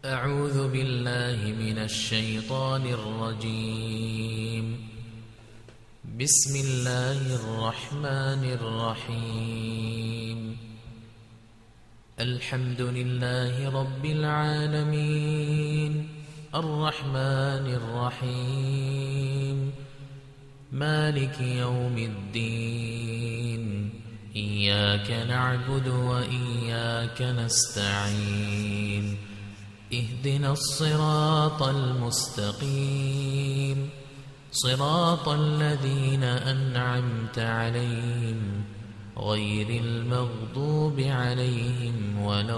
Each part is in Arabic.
أعوذ بالله من الشيطان الرجيم. بسم الله الرحمن الرحيم. الحمد لله رب العالمين، الرحمن الرحيم، مالك يوم الدين، إياك نعبد وإياك نستعين، اهدنا الصراط المستقيم، صراط الذين أنعمت عليهم غير المغضوب عليهم ولا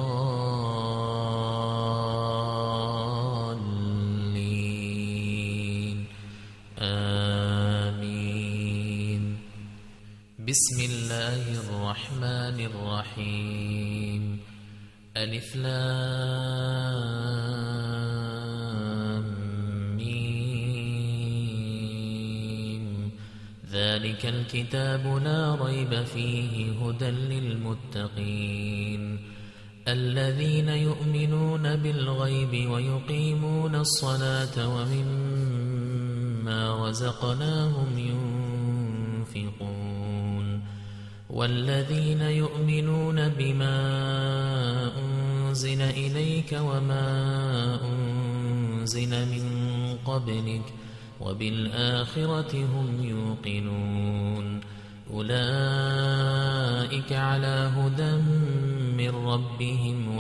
الضالين، آمين. بسم الله الرحمن الرحيم. ألف لام ميم. ذلك الكتاب لا ريب فيه هدى للمتقين الذين يؤمنون بالغيب ويقيمون الصلاة ومما رزقناهم ينفقون والذين يؤمنون بما أنزل إليك وما أنزل من قبلك وبالآخرة هم يوقنون أولئك على هدى من ربهم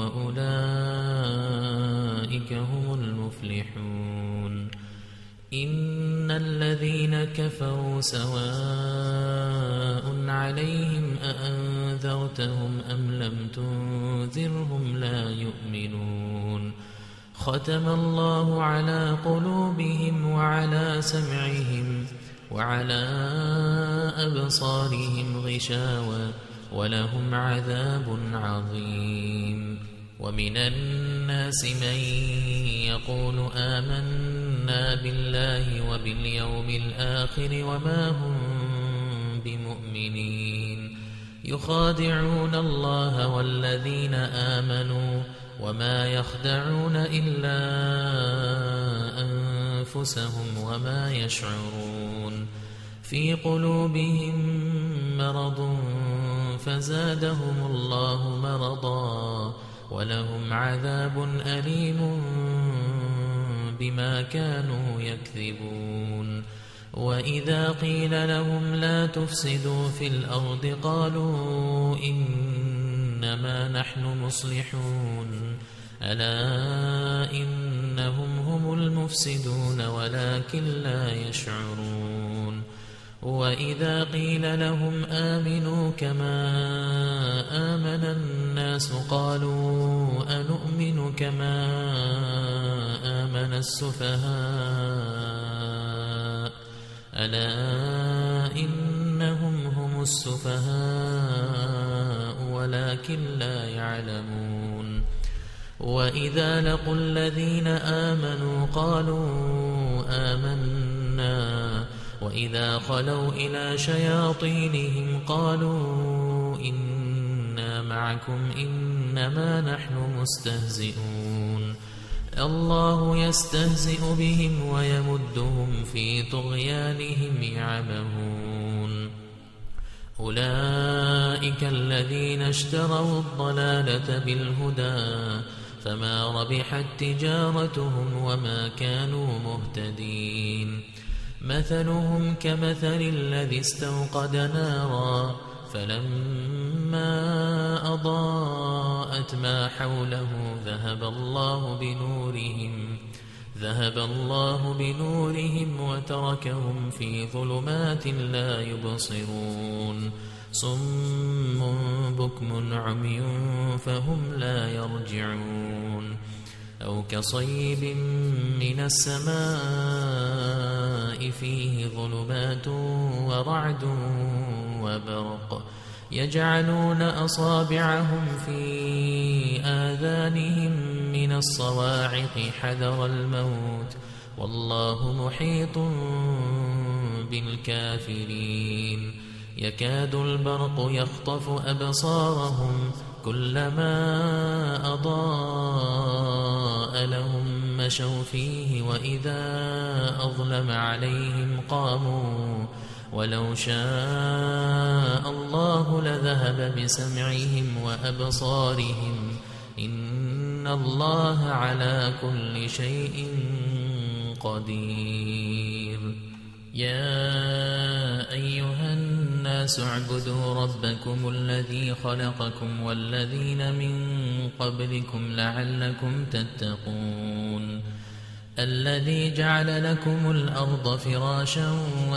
وأولئك هم المفلحون. إن الذين كفروا سواء عليهم أأنذرتهم أم لم تنذرهم لا يؤمنون. ختم الله على قلوبهم وعلى سمعهم وعلى أبصارهم غشاوة ولهم عذاب عظيم. ومن الناس من يقول آمنا بالله وباليوم الآخر وما هم بمؤمنين يخادعون الله والذين آمنوا وما يخدعون إلا أنفسهم وما يشعرون. في قلوبهم مرض فزادهم الله مرضا ولهم عذاب أليم بما كانوا يكذبون. وإذا قيل لهم لا تفسدوا في الأرض قالوا إنما نحن مصلحون ألا إنهم هم المفسدون ولكن لا يشعرون. وإذا قيل لهم آمنوا كما آمن الناس قالوا أنؤمن كما آمن السفهاء ألا إنهم هم السفهاء ولكن لا يعلمون. وإذا لقوا الذين آمنوا قالوا آمنا وإذا خلوا إلى شياطينهم قالوا إنا معكم إنما نحن مستهزئون. الله يستهزئ بهم ويمدهم في طغيانهم يعمهون. أولئك الذين اشتروا الضلالة بالهدى فما ربحت تجارتهم وما كانوا مهتدين. مثلهم كمثل الذي استوقد نارا فلما أضاءت ما حوله ذهب الله بنورهم وتركهم في ظلمات لا يبصرون. صم بكم عمي فهم لا يرجعون. أو كصيب من السماء فيه ظلمات ورعد وبرق يجعلون أصابعهم في آذانهم من الصواعق حذر الموت والله محيط بالكافرين. يكاد البرق يخطف أبصارهم كلما أضاء وقال لهم مشوا فيه وإذا أظلم عليهم قاموا ولو شاء الله لذهب بسمعهم وأبصارهم إن الله على كل شيء قدير. يا أيها الناس اعبدوا ربكم الذي خلقكم والذين من قبلكم لعلكم تتقون الذي جعل لكم الأرض فراشا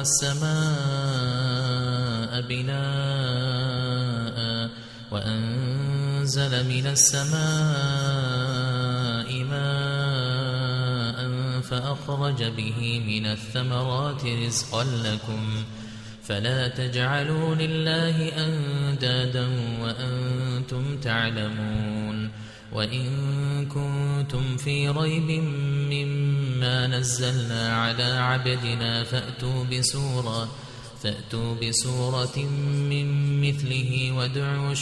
والسماء بناء وأنزل من السماء ماء فأخرج به من الثمرات رزقا لكم فلا تجعلوا لله أندادا وأنتم تعلمون. وإن كنتم في ريب مما نزلنا على عبدنا فأتوا بسورة من مثله وادعوا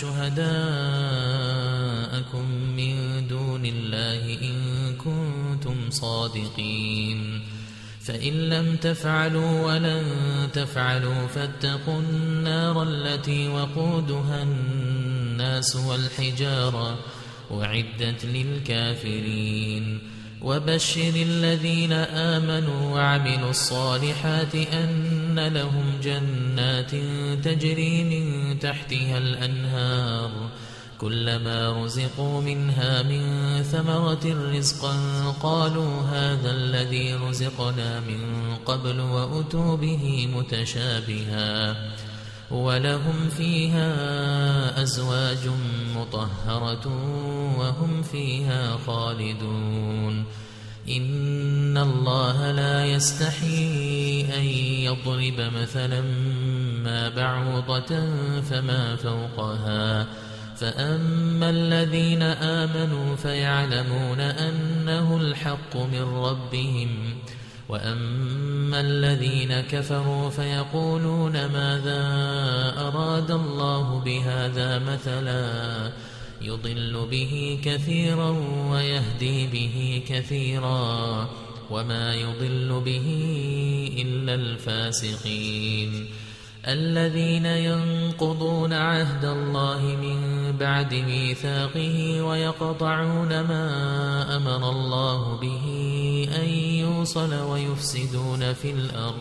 شهداءكم من دون الله إن كنتم صادقين. فإن لم تفعلوا ولن تفعلوا فاتقوا النار التي وقودها الناس والحجارة أعدت للكافرين. وبشر الذين آمنوا وعملوا الصالحات أن لهم جنات تجري من تحتها الأنهار كلما رزقوا منها من ثمرة رزقا قالوا هذا الذي رزقنا من قبل وأتوا به متشابها ولهم فيها أزواج مطهرة وهم فيها خالدون. إن الله لا يستحيي أن يضرب مثلا ما بعوضة فما فوقها فأما الذين آمنوا فيعلمون أنه الحق من ربهم وأما الذين كفروا فيقولون ماذا أراد الله بهذا مثلا يضل به كثيرا ويهدي به كثيرا وما يضل به إلا الفاسقين. الذين ينقضون عهد الله من بعد ميثاقه ويقطعون ما أمر الله به أن يوصل ويفسدون في الأرض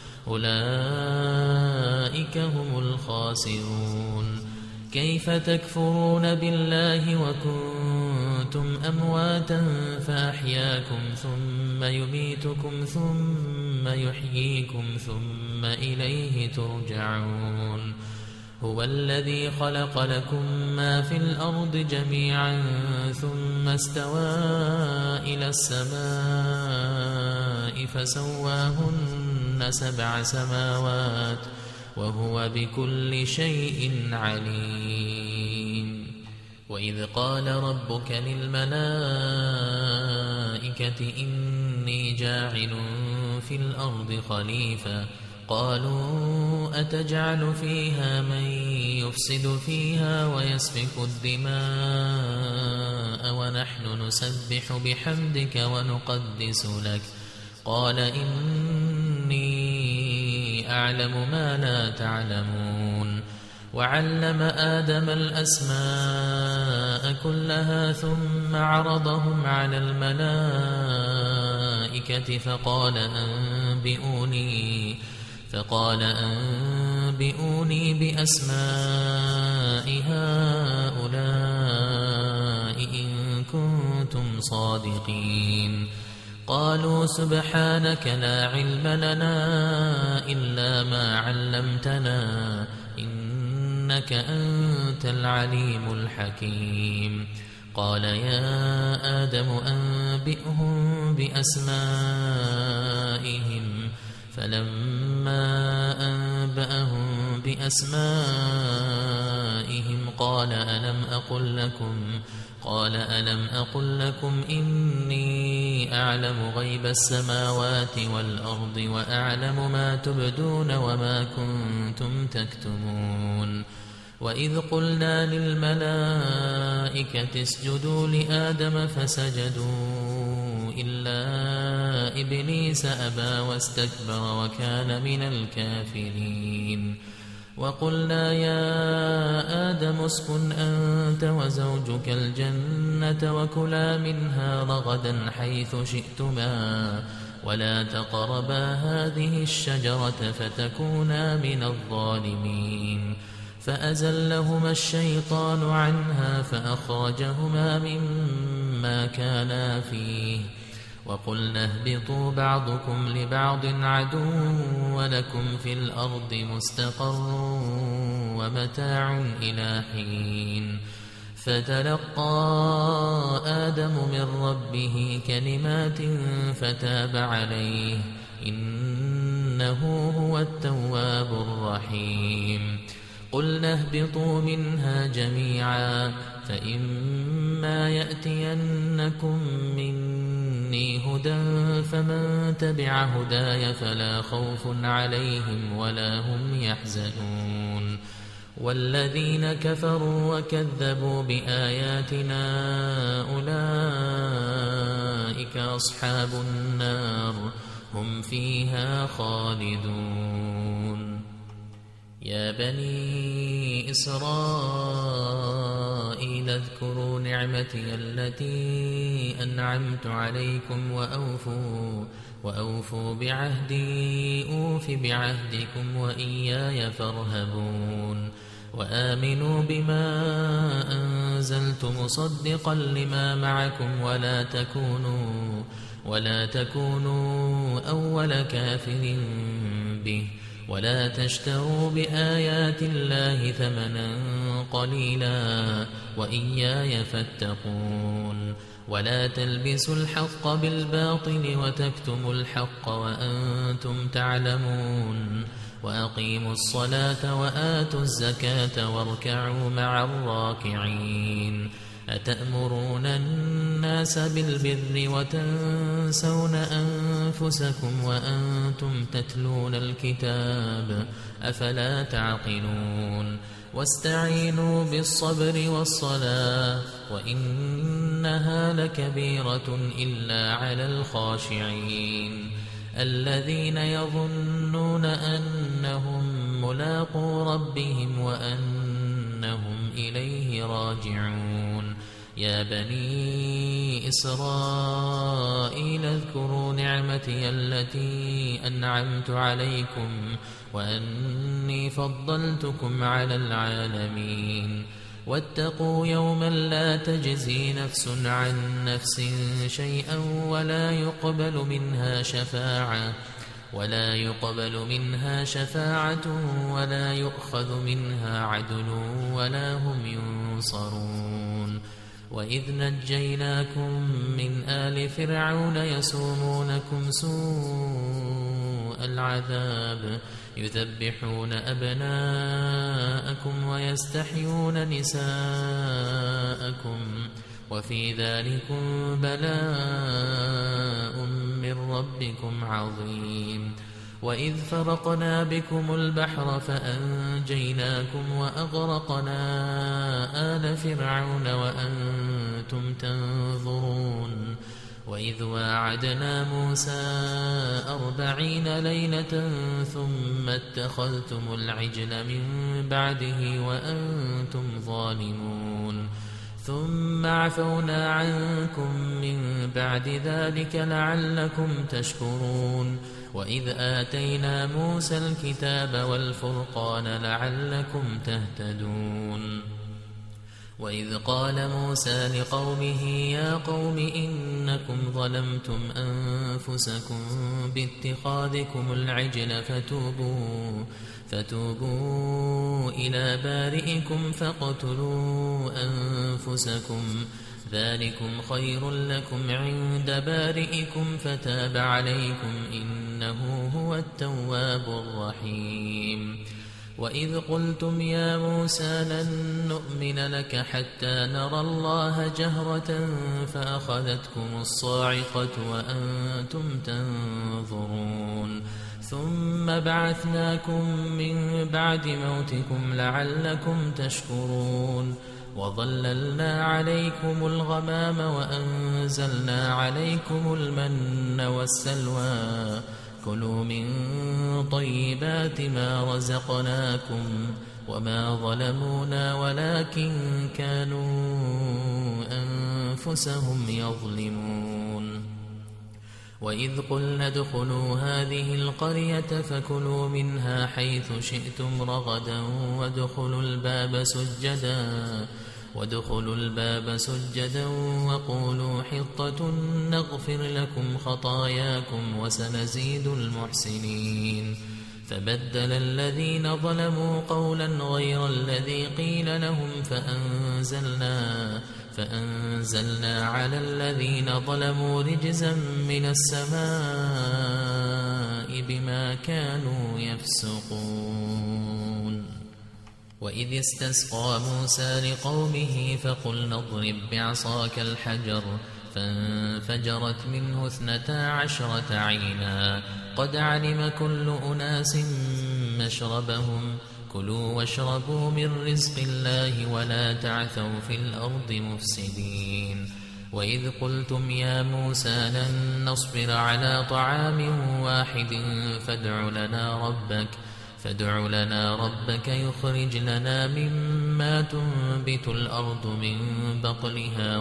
أولئك هم الخاسرون. كيف تكفرون بالله وكنتم أمواتا فأحياكم ثم يميتكم ثم يحييكم ثم إليه ترجعون. هو الذي خلق لكم ما في الأرض جميعا ثم استوى إلى السماء فسواهن 7 سماوات وهو بكل شيء عليم. وإذ قال ربك للملائكة إني جاعل في الأرض خليفة قالوا أتجعل فيها من يفسد فيها ويسفك الدماء ونحن نسبح بحمدك ونقدس لك قال إني أعلم ما لا تعلمون. وعلم آدم الأسماء كلها ثم عرضهم على الملائكة فقال أنبئوني بأسماء هؤلاء إن كنتم صادقين. قالوا سبحانك لا علم لنا إلا ما علمتنا إنك أنت العليم الحكيم. قال يا آدم أنبئهم بأسمائهم فلما أنبأهم بأسمائهم قال ألم أقل لكم إني أعلم غيب السماوات والأرض وأعلم ما تبدون وما كنتم تكتمون. وإذ قلنا للملائكة اسجدوا لآدم فسجدوا إلا إبليس أبى واستكبر وكان من الكافرين وقلنا يا آدم اسكن أنت وزوجك الجنة وكلا منها رغدا حيث شئتما ولا تقربا هذه الشجرة فتكونا من الظالمين فأزلهما الشيطان عنها فأخرجهما مما كانا فيه وقلنا اهبطوا بعضكم لبعض عدو ولكم في الأرض مستقر ومتاع إلى حين فتلقى آدم من ربه كلمات فتاب عليه إنه هو التواب الرحيم قلنا اهبطوا منها جميعا فإما يأتينكم مني هدى فمن تبع هداي فلا خوف عليهم ولا هم يحزنون والذين كفروا وكذبوا بآياتنا أولئك أصحاب النار هم فيها خالدون يا بني إسرائيل اذكروا نعمتي التي أنعمت عليكم وأوفوا بعهدي أوف بعهدكم وإياي فارهبون وآمنوا بما أنزلت مصدقا لما معكم ولا تكونوا أول كافر به ولا تشتروا بآيات الله ثمنا قليلا وإياي فاتقون ولا تلبسوا الحق بالباطل وتكتموا الحق وأنتم تعلمون وأقيموا الصلاة وآتوا الزكاة واركعوا مع الراكعين أتأمرون الناس بالبر وتنسون أنفسكم وأنتم تتلون الكتاب أفلا تعقلون واستعينوا بالصبر والصلاة وإنها لكبيرة إلا على الخاشعين الذين يظنون أنهم ملاقو ربهم وأنهم إليه راجعون يا بني إسرائيل اذكروا نعمتي التي أنعمت عليكم وأني فضلتكم على العالمين واتقوا يوما لا تجزي نفس عن نفس شيئا ولا يقبل منها شفاعة ولا يؤخذ منها عدل ولا هم ينصرون وإذ نجيناكم من آل فرعون يسومونكم سوء العذاب يذبحون أبناءكم ويستحيون نساءكم وفي ذلكم بلاء من ربكم عظيم وإذ فرقنا بكم البحر فأنجيناكم وأغرقنا آل فرعون وأنتم تنظرون وإذ واعدنا موسى 40 ليلة ثم اتخذتم العجل من بعده وأنتم ظالمون ثم عفونا عنكم من بعد ذلك لعلكم تشكرون وإذ آتينا موسى الكتاب والفرقان لعلكم تهتدون وإذ قال موسى لقومه يا قوم إنكم ظلمتم أنفسكم باتخاذكم العجل فتوبوا إلى بارئكم فاقتلوا أنفسكم ذلكم خير لكم عند بارئكم فتاب عليكم إنه هو التواب الرحيم وإذ قلتم يا موسى لن نؤمن لك حتى نرى الله جهرة فأخذتكم الصاعقة وأنتم تنظرون ثم بعثناكم من بعد موتكم لعلكم تشكرون وظللنا عليكم الغمام وأنزلنا عليكم المن والسلوى كلوا من طيبات ما رزقناكم وما ظلمونا ولكن كانوا أنفسهم يظلمون وإذ قلنا ادخلوا هذه القرية فكلوا منها حيث شئتم رغدا وادخلوا الباب سجدا وقولوا حطة نغفر لكم خطاياكم وسنزيد المحسنين فبدل الذين ظلموا قولا غير الذي قيل لهم فأنزلنا على الذين ظلموا رجزا من السماء بما كانوا يفسقون وإذ استسقى موسى لقومه فقلنا اضرب بعصاك الحجر فانفجرت منه 12 عينا قد علم كل أناس مشربهم كلوا واشربوا من رزق الله ولا تعثوا في الأرض مفسدين وإذ قلتم يا موسى لن نصبر على طعام واحد فادع لنا ربك يخرج لنا مما تنبت الأرض من بقلها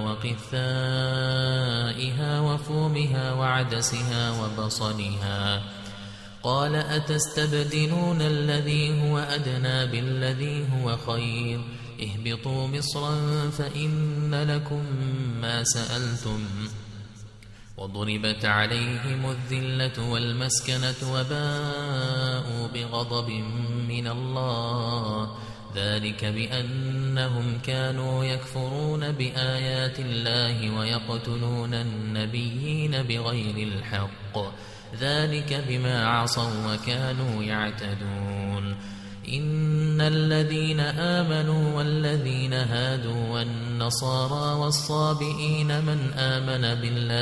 وقثائها وفومها وعدسها وبصلها قال أتستبدلون الذي هو أدنى بالذي هو خير اهبطوا مصرا فإن لكم ما سألتم وضربت عليهم الذلة والمسكنة وباءوا بغضب من الله ذلك بأنهم كانوا يكفرون بآيات الله ويقتلون النبيين بغير الحق ذلك بما عصوا وكانوا يعتدون إن الذين آمنوا والذين هادوا والنصارى والصابئين من آمن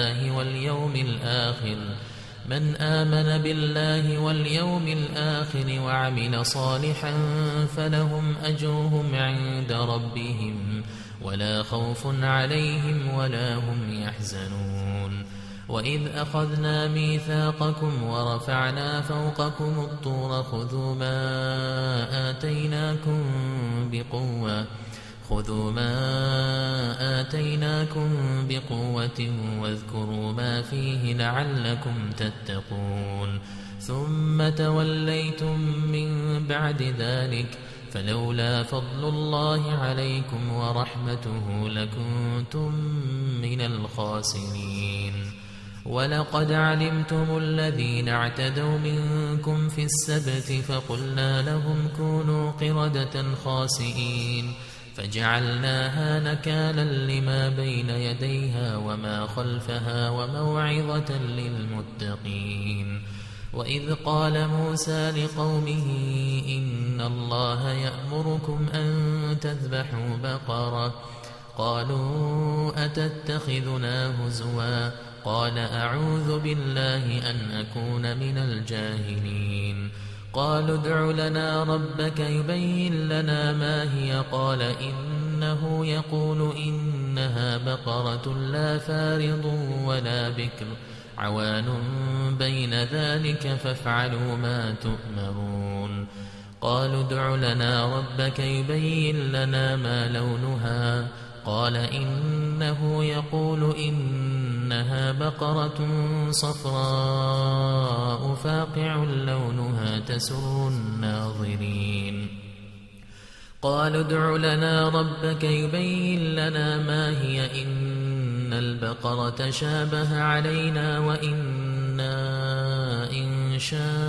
بالله واليوم الآخر وعمل صالحا فلهم أجرهم عند ربهم ولا خوف عليهم ولا هم يحزنون وإذ أخذنا ميثاقكم ورفعنا فوقكم الطور خذوا ما آتيناكم بقوة واذكروا ما فيه لعلكم تتقون ثم توليتم من بعد ذلك فلولا فضل الله عليكم ورحمته لكنتم من الخاسرين ولقد علمتم الذين اعتدوا منكم في السبت فقلنا لهم كونوا قردة خاسئين فجعلناها نكالا لما بين يديها وما خلفها وموعظة للمتقين وإذ قال موسى لقومه إن الله يأمركم أن تذبحوا بقرة قالوا أتتخذنا هزوا قال أعوذ بالله أن أكون من الجاهلين قالوا ادع لنا ربك يبين لنا ما هي قال إنه يقول إنها بقرة لا فارض ولا بكر عوان بين ذلك فافعلوا ما تؤمرون قالوا ادع لنا ربك يبين لنا ما لونها قال إنه يقول إنها بقرة صفراء فاقع لونها تسر الناظرين قالوا ادع لنا ربك يبين لنا ما هي إن البقرة شابه علينا وإنا إن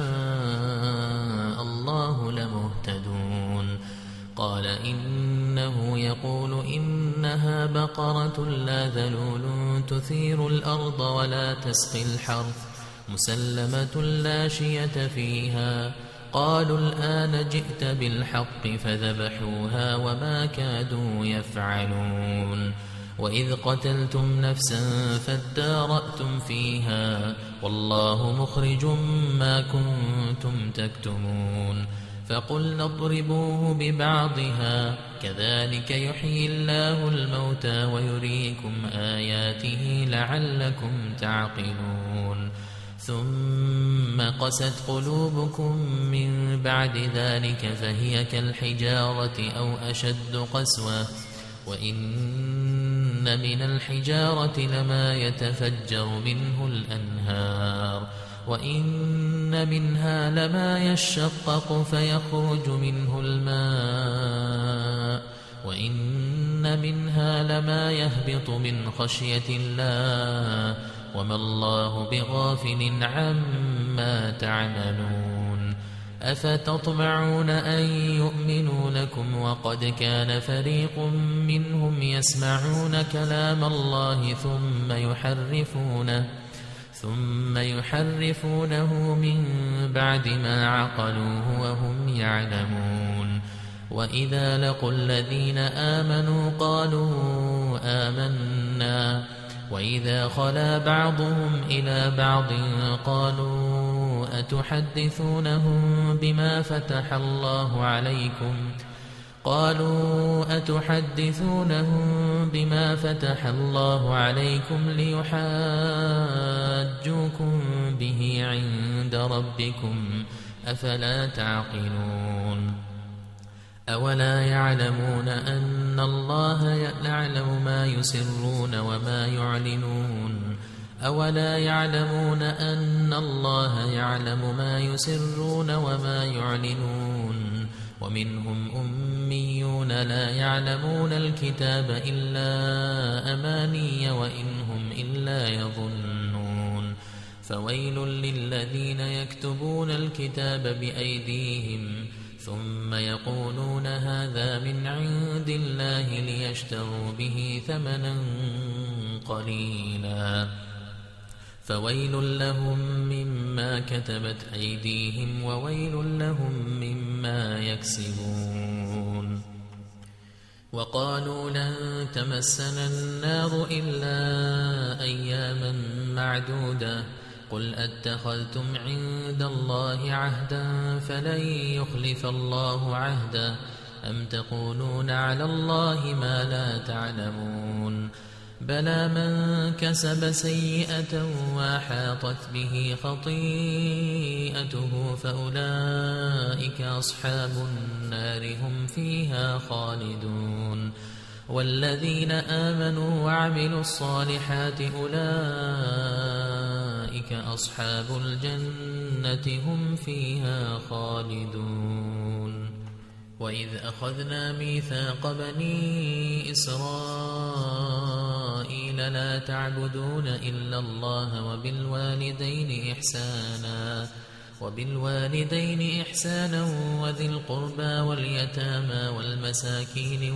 شاء الله لمهتدون قال إنه يقول إنها بقرة لا ذلول تثير الأرض ولا تسقي الحرث مسلمة لا شية فيها قالوا الآن جئت بالحق فذبحوها وما كادوا يفعلون وإذ قتلتم نفسا فادارأتم فيها والله مخرج ما كنتم تكتمون فقلنا اضربوه ببعضها كذلك يحيي الله الموتى ويريكم آياته لعلكم تعقلون ثم قست قلوبكم من بعد ذلك فهي كالحجارة أو أشد قسوة وإن من الحجارة لما يتفجر منه الأنهار وإن منها لما يشقق فيخرج منه الماء وإن منها لما يهبط من خشية الله وما الله بغافل عما تعملون أفتطمعون أن يؤمنوا لكم وقد كان فريق منهم يسمعون كلام الله ثم يحرفونه من بعد ما عقلوه وهم يعلمون وإذا لقوا الذين آمنوا قالوا آمنا وإذا خلا بعضهم إلى بعض قالوا أتحدثونهم بما فتح الله عليكم ليحاجوكم به عند ربكم أفلا تعقلون أولا يعلمون أن الله يعلم ما يسرون وما يعلنون ومنهم أميون لا يعلمون الكتاب إلا أماني وإن هم إلا يظنون فويل للذين يكتبون الكتاب بأيديهم ثم يقولون هذا من عند الله ليشتروا به ثمنا قليلا فويل لهم مما كتبت أيديهم وويل لهم مما يكسبون وقالوا لن تمسنا النار إلا أياما معدودة قل أتخذتم عند الله عهدا فلن يخلف الله عهده أم تقولون على الله ما لا تعلمون بلى من كسب سيئة وأحاطت به خطيئته فأولئك أصحاب النار هم فيها خالدون والذين آمنوا وعملوا الصالحات أولئك أصحاب الجنة هم فيها خالدون وإذ أخذنا ميثاق بني إسرائيل لا تعبدون إلا الله وبالوالدين إحسانا وذي القربى واليتامى والمساكين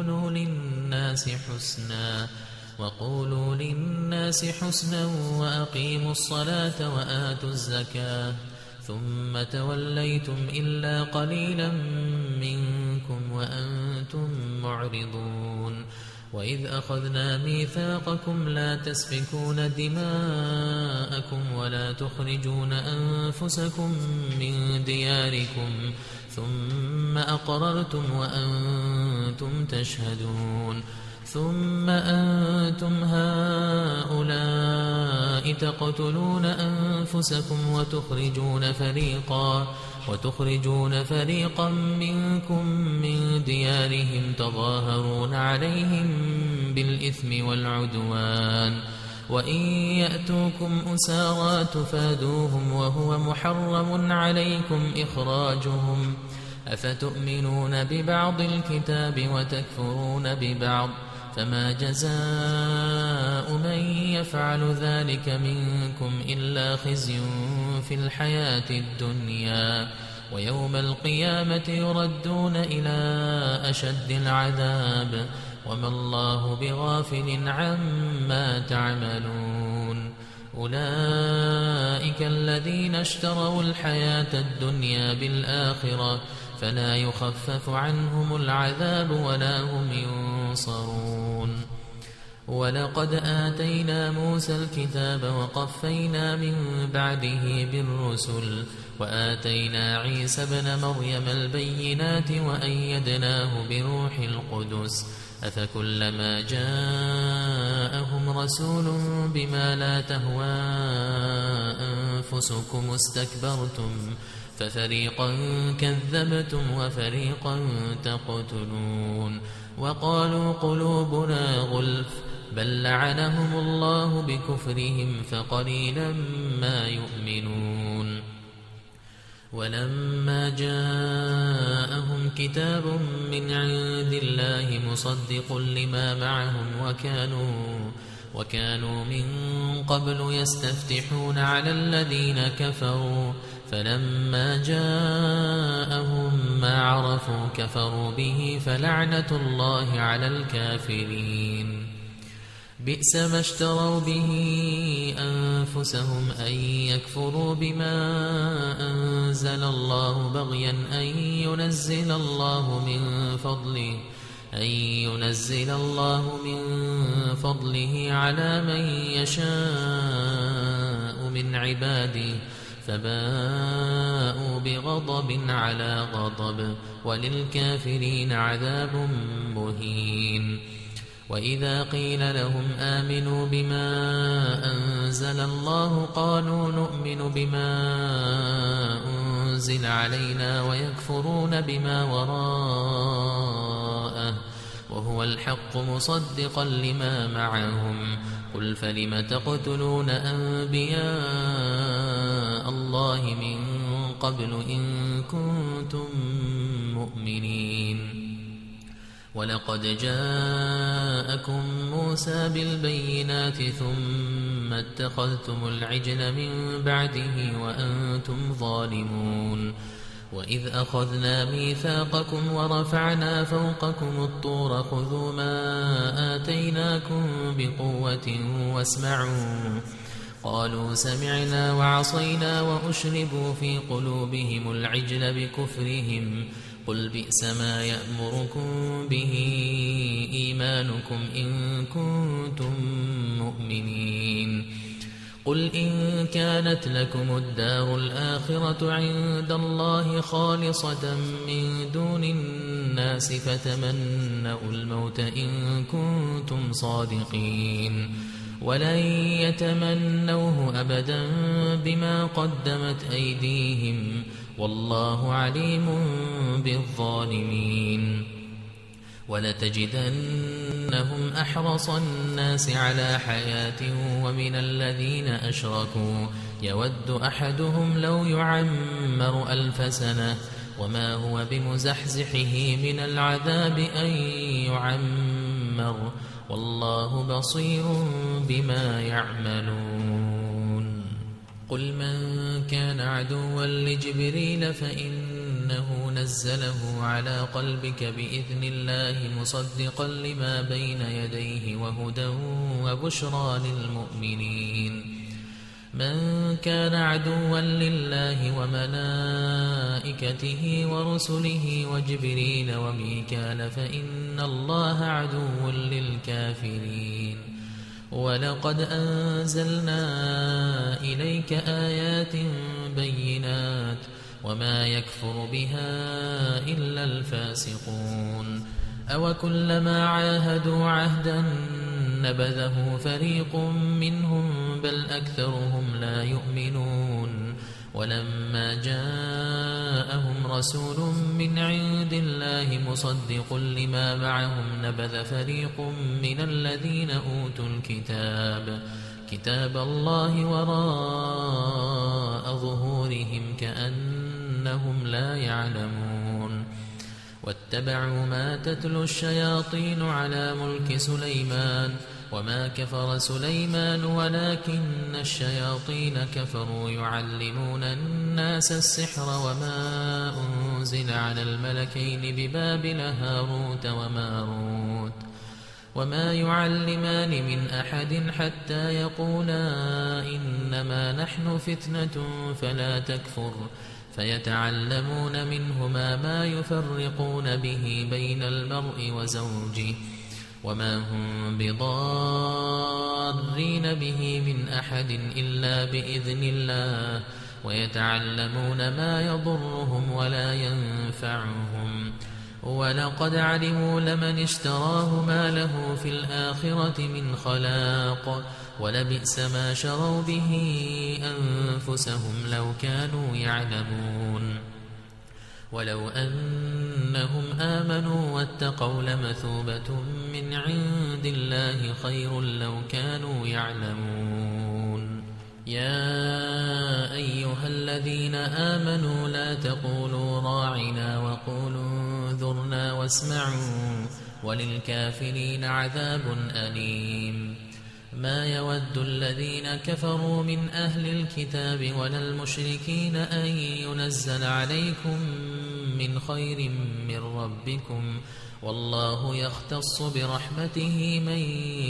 وقولوا للناس حسنا وأقيموا الصلاة وآتوا الزكاة ثم توليتم إلا قليلا منكم وأنتم معرضون وإذ أخذنا ميثاقكم لا تسفكون دماءكم ولا تخرجون أنفسكم من دياركم ثم أقررتم وأنتم تشهدون ثم أنتم هؤلاء تقتلون أنفسكم وتخرجون فريقا منكم من ديارهم تظاهرون عليهم بالإثم والعدوان وإن يأتوكم أسارى تفادوهم وهو محرم عليكم إخراجهم أفتؤمنون ببعض الكتاب وتكفرون ببعض فما جزاء من يفعل ذلك منكم إلا خزي في الحياة الدنيا ويوم القيامة يردون إلى أشد العذاب وما الله بغافل عما تعملون أولئك الذين اشتروا الحياة الدنيا بالآخرة فلا يخفف عنهم العذاب ولا هم ينصرون ولقد آتينا موسى الكتاب وقفينا من بعده بالرسل وآتينا عيسى ابن مريم البينات وأيدناه بروح القدس أفكلما جاءهم رسول بما لا تهوى أنفسكم استكبرتم ففريقا كذبتم وفريقا تقتلون وقالوا قلوبنا غلف بل لعنهم الله بكفرهم فقليلا ما يؤمنون ولما جاءهم كتاب من عند الله مصدق لما معهم وكانوا من قبل يستفتحون على الذين كفروا فلما جاءهم ما عرفوا كفروا به فلعنة الله على الكافرين بئس ما اشتروا به أنفسهم أن يكفروا بما أنزل الله بغيا أن ينزل الله من فضله على من يشاء من عباده فباءوا بغضب على غضب وللكافرين عذاب مهين وإذا قيل لهم آمنوا بما أنزل الله قالوا نؤمن بما أنزل علينا ويكفرون بما وراءه وهو الحق مصدقا لما معهم قل فلم تقتلون أنبياء الله من قبل إن كنتم مؤمنين ولقد جاءكم موسى بالبينات ثم اتخذتم العجل من بعده وأنتم ظالمون وإذ أخذنا ميثاقكم ورفعنا فوقكم الطور خذوا ما آتيناكم بقوة واسمعوا قالوا سمعنا وعصينا وأشربوا في قلوبهم العجل بكفرهم قل بئس ما يأمركم به إيمانكم إن كنتم مؤمنين قل إن كانت لكم الدار الآخرة عند الله خالصة من دون الناس فتمنوا الموت إن كنتم صادقين ولن يتمنوه أبدا بما قدمت أيديهم والله عليم بالظالمين ولتجدنهم أحرص الناس على حياة ومن الذين أشركوا يود أحدهم لو يعمر 1000 سنة وما هو بمزحزحه من العذاب أن يعمر والله بصير بما يعملون قل من كان عدوا لجبريل فإنه نزله على قلبك بإذن الله مصدقا لما بين يديه وهدى وبشرى للمؤمنين من كان عدوا لله وملائكته ورسله وجبريل وميكال فإن الله عدو للكافرين ولقد أنزلنا إليك آيات بينات وما يكفر بها إلا الفاسقون أوكلما عاهدوا عهدا نبذه فريق منهم بل أكثرهم لا يؤمنون ولما جاءهم رسول من عند الله مصدق لما معهم نبذ فريق من الذين أوتوا كتاب الله وراء ظهورهم كأنهم لا يعلمون واتبعوا ما تتلو الشياطين على ملك سليمان وما كفر سليمان ولكن الشياطين كفروا يعلمون الناس السحر وما أنزل على الملكين ببابل هاروت وماروت وما يعلمان من أحد حتى يقولا إنما نحن فتنة فلا تكفر فيتعلمون منهما ما يفرقون به بين المرء وزوجه وما هم بضارين به من أحد إلا بإذن الله ويتعلمون ما يضرهم ولا ينفعهم ولقد علموا لمن اشتراه ما له في الآخرة من خلاق ولبئس ما شروا به أنفسهم لو كانوا يعلمون ولو أنهم آمنوا واتقوا لمثوبة من عند الله خير لو كانوا يعلمون يا أيها الذين آمنوا لا تقولوا راعنا وقولوا انظرنا واسمعوا وللكافرين عذاب أليم ما يود الذين كفروا من أهل الكتاب ولا المشركين أن ينزل عليكم من خير من ربكم والله يختص برحمته من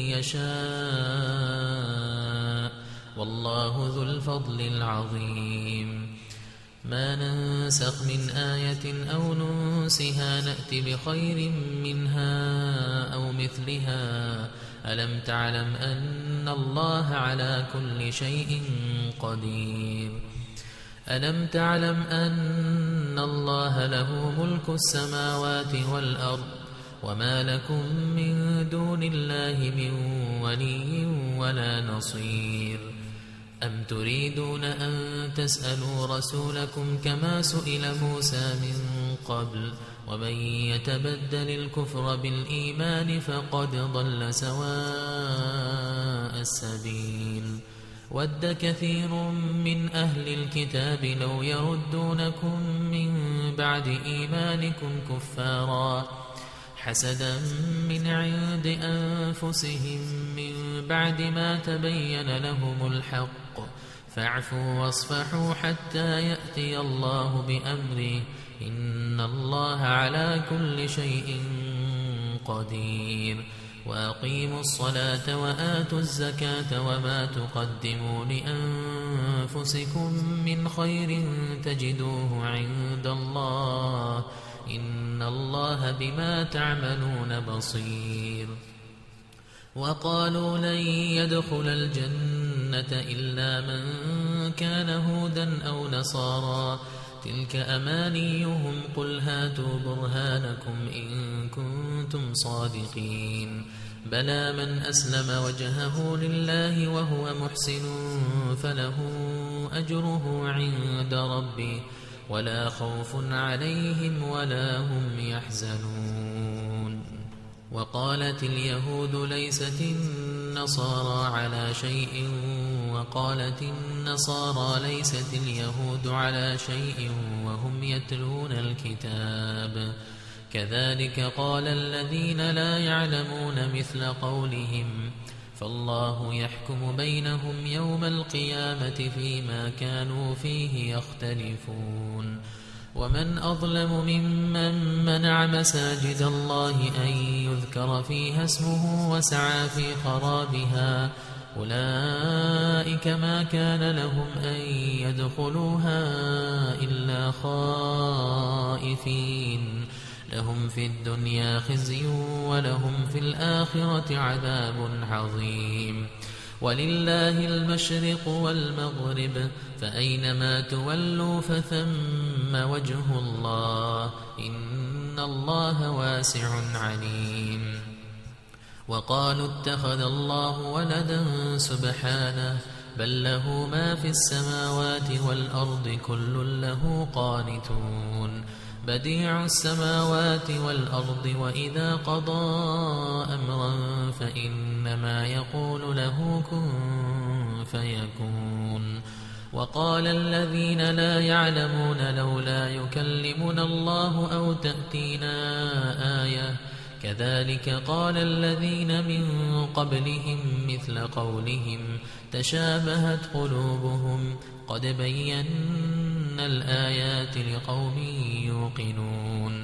يشاء والله ذو الفضل العظيم ما ننسخ من آية أو ننسها نأت بخير منها أو مثلها ألم تعلم أن الله على كل شيء قدير ألم تعلم أن الله له ملك السماوات والأرض وما لكم من دون الله من ولي ولا نصير أم تريدون أن تسألوا رسولكم كما سئل موسى من قبل ومن يتبدل الكفر بالإيمان فقد ضل سواء السبيل ود كثير من أهل الكتاب لو يردونكم من بعد إيمانكم كفارا حسدا من عند أنفسهم من بعد ما تبين لهم الحق فاعفوا واصفحوا حتى يأتي الله بأمره إن الله على كل شيء قدير وأقيموا الصلاة وآتوا الزكاة وما تقدموا لأنفسكم من خير تجدوه عند الله إن الله بما تعملون بصير وقالوا لن يدخل الجنة إلا من كان هودا أو نصارى تلك أمانيهم قل هاتوا برهانكم إن كنتم صادقين بلى من أسلم وجهه لله وهو محسن فله أجره عند ربه ولا خوف عليهم ولا هم يحزنون وقالت اليهود ليست النصارى على شيء وقالت النصارى ليست اليهود على شيء وهم يتلون الكتاب كذلك قال الذين لا يعلمون مثل قولهم فالله يحكم بينهم يوم القيامة فيما كانوا فيه يختلفون ومن أظلم ممن منع مساجد الله أن يذكر فيها اسمه وسعى في خرابها أولئك ما كان لهم أن يدخلوها إلا خائفين لهم في الدنيا خزي ولهم في الآخرة عذاب عظيم ولله المشرق والمغرب فأينما تولوا فثم وجه الله إن الله واسع عليم وقالوا اتخذ الله ولدا سبحانه بل له ما في السماوات والأرض كل له قانتون بديع السماوات والأرض وإذا قضى أمرا فإنما يقول له كن فيكون وقال الذين لا يعلمون لولا يكلمنا الله أو تأتينا آية كذلك قال الذين من قبلهم مثل قولهم تشابهت قلوبهم قد بينا الآيات لقوم يوقنون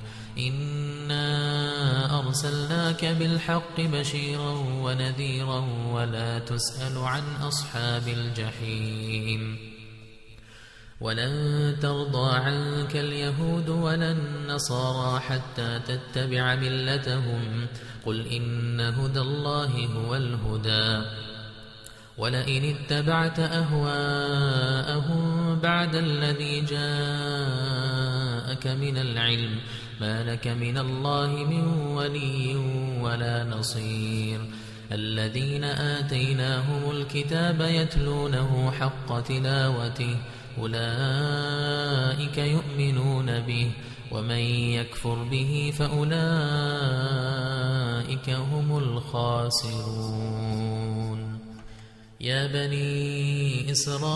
إنا أرسلناك بالحق بشيرا ونذيرا ولا تسأل عن أصحاب الجحيم ولن ترضى عنك اليهود ولا النصارى حتى تتبع ملتهم قل إن هدى الله هو الهدى ولئن اتبعت أهواءهم بعد الذي جاءك من العلم ما لك من الله من ولي ولا نصير الذين آتيناهم الكتاب يتلونه حق تلاوته أولئك يؤمنون به ومن يكفر به فأولئك هم الخاسرون يا بني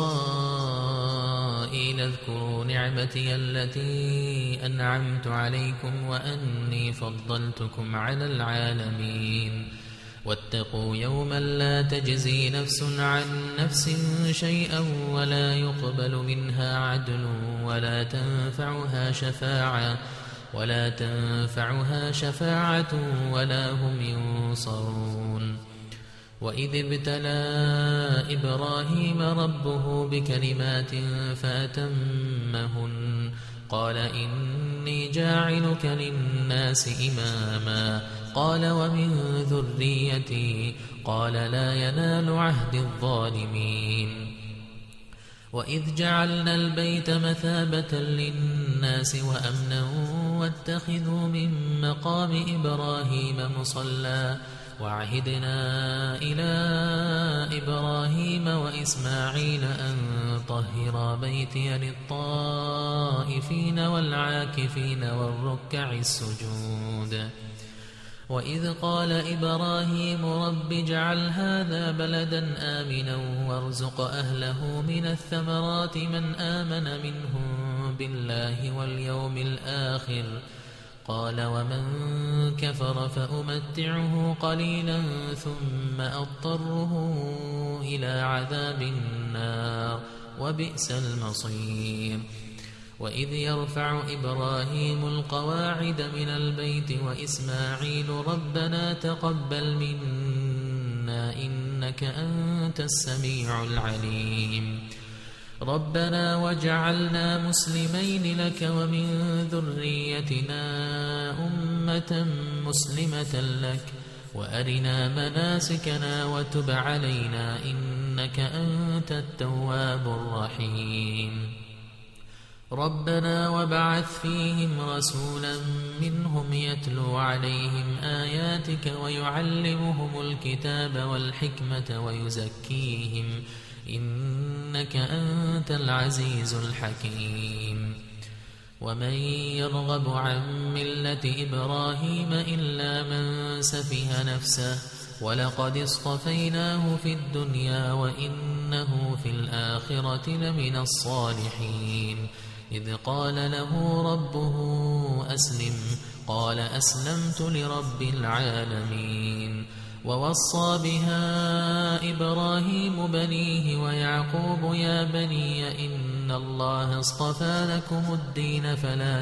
إسرائيل اذكروا نعمتي التي أنعمت عليكم وأني فضلتكم على العالمين واتقوا يوما لا تجزي نفس عن نفس شيئا ولا يقبل منها عدل ولا تنفعها شفاعة ولا هم ينصرون وإذ ابتلى إبراهيم ربه بكلمات فأتمهن قال إني جاعلك للناس إماما قال ومن ذريتي قال لا ينال عهد الظالمين وإذ جعلنا البيت مثابة للناس وأمنا واتخذوا من مقام إبراهيم مصلى وعهدنا إلى إبراهيم وإسماعيل أن طهرا بيتي للطائفين والعاكفين والركع السجود وإذ قال إبراهيم رب اجعل هذا بلدا آمنا وارزق أهله من الثمرات من آمن منهم بالله واليوم الآخر قال ومن كفر فأمتعه قليلا ثم أضطره إلى عذاب النار وبئس المصير وإذ يرفع إبراهيم القواعد من البيت وإسماعيل ربنا تقبل منا إنك أنت السميع العليم ربنا واجعلنا مسلمين لك ومن ذريتنا أمة مسلمة لك وأرنا مناسكنا وتب علينا إنك أنت التواب الرحيم ربنا وابعث فيهم رسولا منهم يتلو عليهم آياتك ويعلمهم الكتاب والحكمة ويزكيهم إنك أنت العزيز الحكيم ومن يرغب عن ملة إبراهيم إلا من سفه نفسه ولقد اصطفيناه في الدنيا وإنه في الآخرة لمن الصالحين إذ قال له ربه أسلم قال أسلمت لرب العالمين ووصى بها إبراهيم بنيه ويعقوب يا بني إن الله اصطفى لكم الدين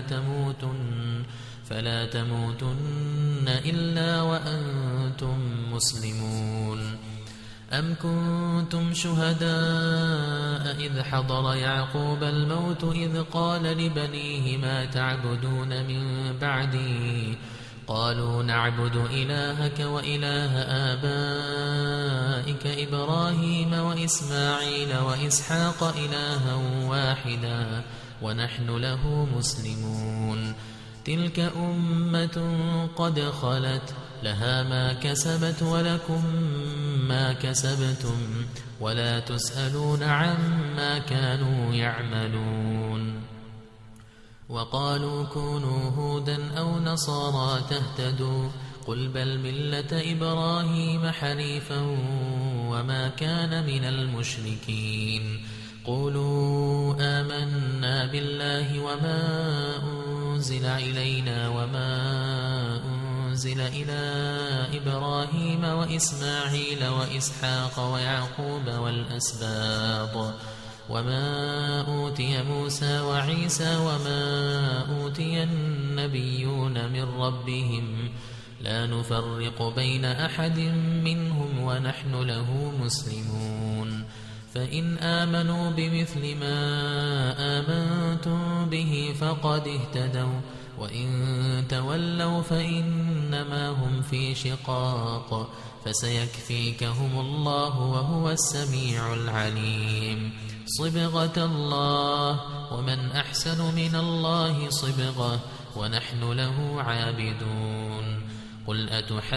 فلا تموتن إلا وأنتم مسلمون أم كنتم شهداء إذ حضر يعقوب الموت إذ قال لبنيه ما تعبدون من بعدي قالوا نعبد إلهك وإله آبائك إبراهيم وإسماعيل وإسحاق إلها واحدا ونحن له مسلمون تلك أمة قد خلت لها ما كسبت ولكم ما كسبتم ولا تسألون عما كانوا يعملون وقالوا كونوا هودا أو نصارى تهتدوا قل بل ملة إبراهيم حنيفا وما كان من المشركين قولوا آمنا بالله وما أنزل إلينا وما أنزل إلى إبراهيم وإسماعيل وإسحاق ويعقوب والأسباط وما أوتي موسى وعيسى وما أوتي النبيون من ربهم لا نفرق بين أحد منهم ونحن له مسلمون فإن آمنوا بمثل ما آمنتم به فقد اهتدوا وإن تولوا فإنما هم في شقاق فسيكفيكهم الله وهو السميع العليم. صبغة الله ومن أحسن من الله صبغة ونحن له عابدون. قل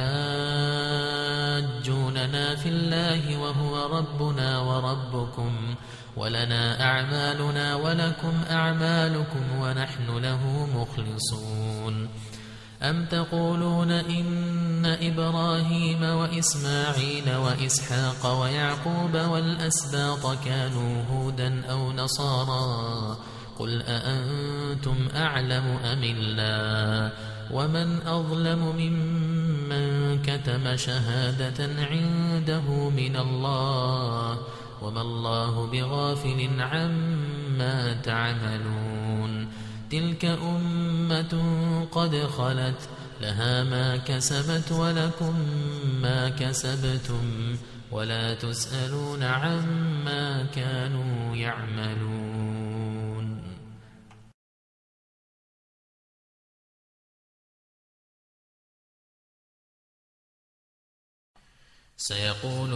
أتحاجوننا في الله وهو ربنا وربكم ولنا أعمالنا ولكم أعمالكم ونحن له مخلصون. أم تقولون إن إبراهيم وإسماعيل وإسحاق ويعقوب والأسباط كانوا هودا أو نصارى قل أأنتم أعلم أم الله ومن أظلم ممن كتم شهادة عنده من الله وما الله بغافل عما تعملون. تلك أمة قد خلت لها ما كسبت ولكم ما كسبتم ولا تسألون عما كانوا يعملون. سيقول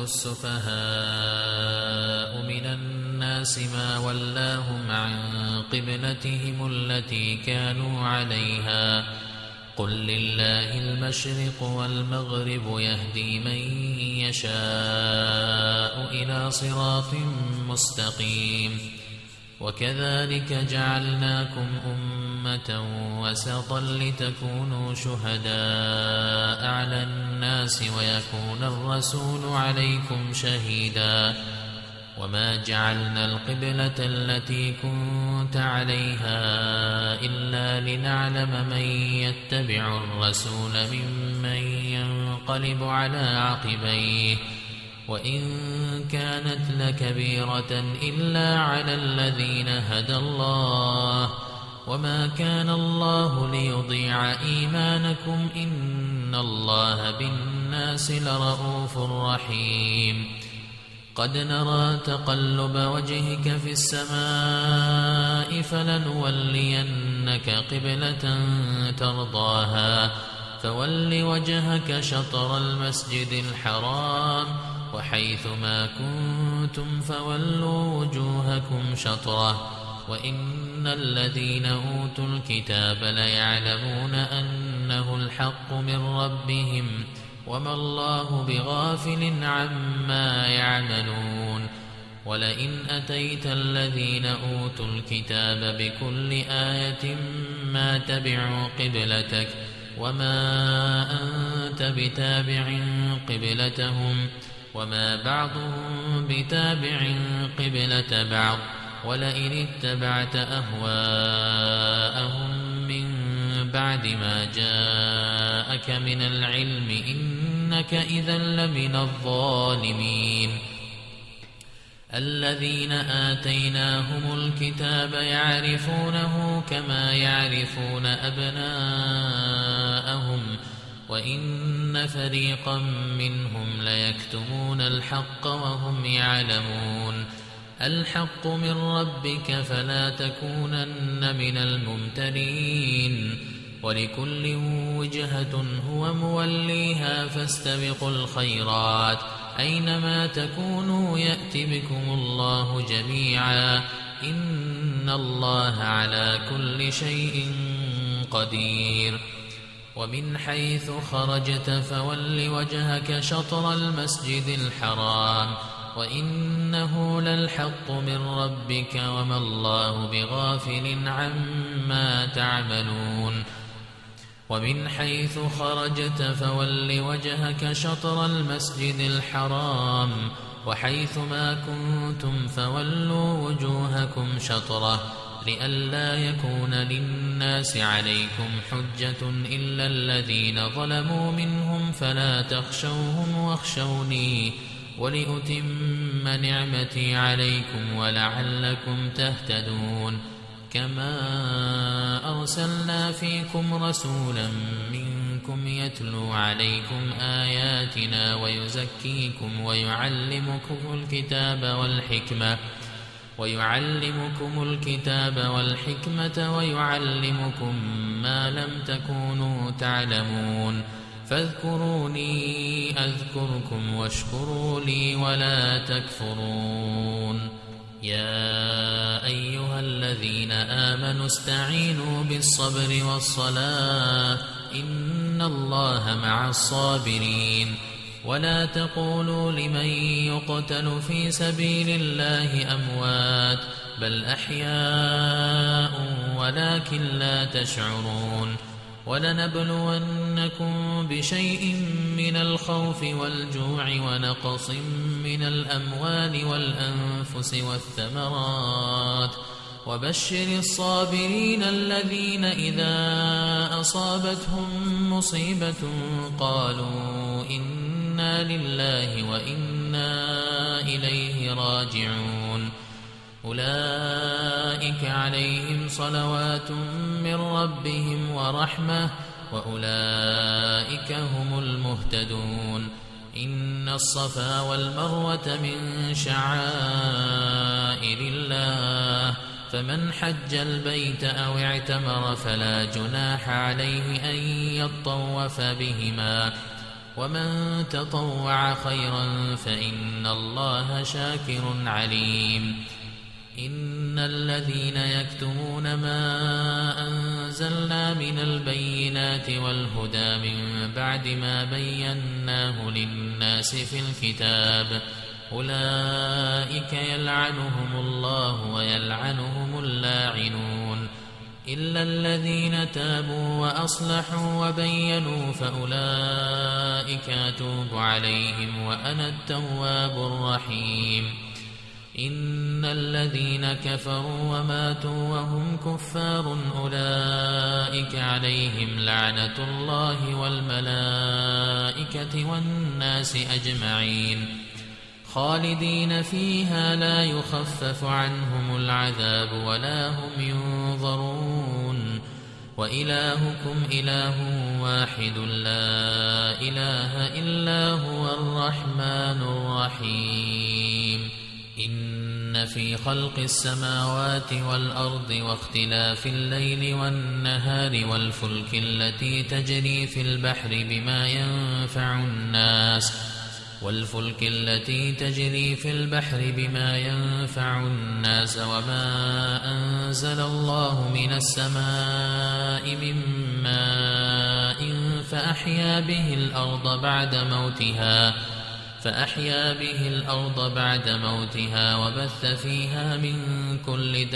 السفهاء من الناس ما ولاهم عن قبلتهم التي كانوا عليها قل لله المشرق والمغرب يهدي من يشاء إلى صراط مستقيم. وكذلك جعلناكم أمة وسطا لتكونوا شهداء على الناس ويكون الرسول عليكم شهيدا. وما جعلنا القبلة التي كنت عليها إلا لنعلم من يتبع الرسول ممن ينقلب على عقبيه وإن كانت لكبيرة إلا على الذين هدى الله وما كان الله ليضيع إيمانكم إن الله بالناس لرؤوف رحيم. قد نرى تقلب وجهك في السماء فلنولينك قبلة ترضاها فول وجهك شطر المسجد الحرام وحيث ما كنتم فولوا وجوهكم شطره وإن الذين أوتوا الكتاب ليعلمون أنه الحق من ربهم وما الله بغافل عما يعملون. ولئن أتيت الذين أوتوا الكتاب بكل آية ما تبعوا قبلتك وما أنت بتابع قبلتهم وما بعضهم بتابع قبلة بعض ولئن اتبعت أهواءهم من بعد ما جاءك من العلم إنك إذا لمن الظالمين. الذين آتيناهم الكتاب يعرفونه كما يعرفون أبناءهم وإن فريقا منهم ليكتمون الحق وهم يعلمون. الحق من ربك فلا تكونن من الممترين. ولكل وجهة هو موليها فاستبقوا الخيرات أينما تكونوا يأت بكم الله جميعا إن الله على كل شيء قدير. ومن حيث خرجت فول وجهك شطر المسجد الحرام وإنه للحق من ربك وما الله بغافل عما تعملون. ومن حيث خرجت فول وجهك شطر المسجد الحرام وحيث ما كنتم فولوا وجوهكم شطره لئلا يكون للناس عليكم حجة إلا الذين ظلموا منهم فلا تخشوهم واخشوني ولأتم نعمتي عليكم ولعلكم تهتدون. كما أرسلنا فيكم رسولا منكم منكم يتلو عليكم آياتنا ويزكيكم ويعلمكم الكتاب والحكمة ويعلمكم ما لم تكونوا تعلمون فاذكروني أذكركم واشكروا لي ولا تكفرون يا أيها الذين آمنوا استعينوا بالصبر والصلاة إن الله مع الصابرين ولا تقولوا لمن يقتل في سبيل الله أموات بل أحياء ولكن لا تشعرون ولنبلونكم بشيء من الخوف والجوع ونقص من الأموال والأنفس والثمرات وبشر الصابرين الذين إذا أصابتهم مصيبة قالوا إنا لله وإنا إليه راجعون أولئك عليهم صلوات من ربهم ورحمة وأولئك هم المهتدون إن الصفا والمروة من شعائر الله فمن حج البيت أو اعتمر فلا جناح عليه أن يطوف بهما ومن تطوع خيرا فإن الله شاكر عليم إن الذين يكتمون ما أنزلنا من البينات والهدى من بعد ما بيناه للناس في الكتاب أولئك يلعنهم الله ويلعنهم اللاعنون إلا الذين تابوا وأصلحوا وبينوا فأولئك أتوب عليهم وأنا التواب الرحيم إن الذين كفروا وماتوا وهم كفار أولئك عليهم لعنة الله والملائكة والناس أجمعين خالدين فيها لا يخفف عنهم العذاب ولا هم ينظرون وإلهكم إله واحد لا إله إلا هو الرحمن الرحيم إن في خلق السماوات والأرض واختلاف الليل والنهار والفلك التي تجري في البحر بما ينفع الناس وما أنزل الله من السماء من ماء فأحيا به الأرض بعد موتها وبث فيها من كل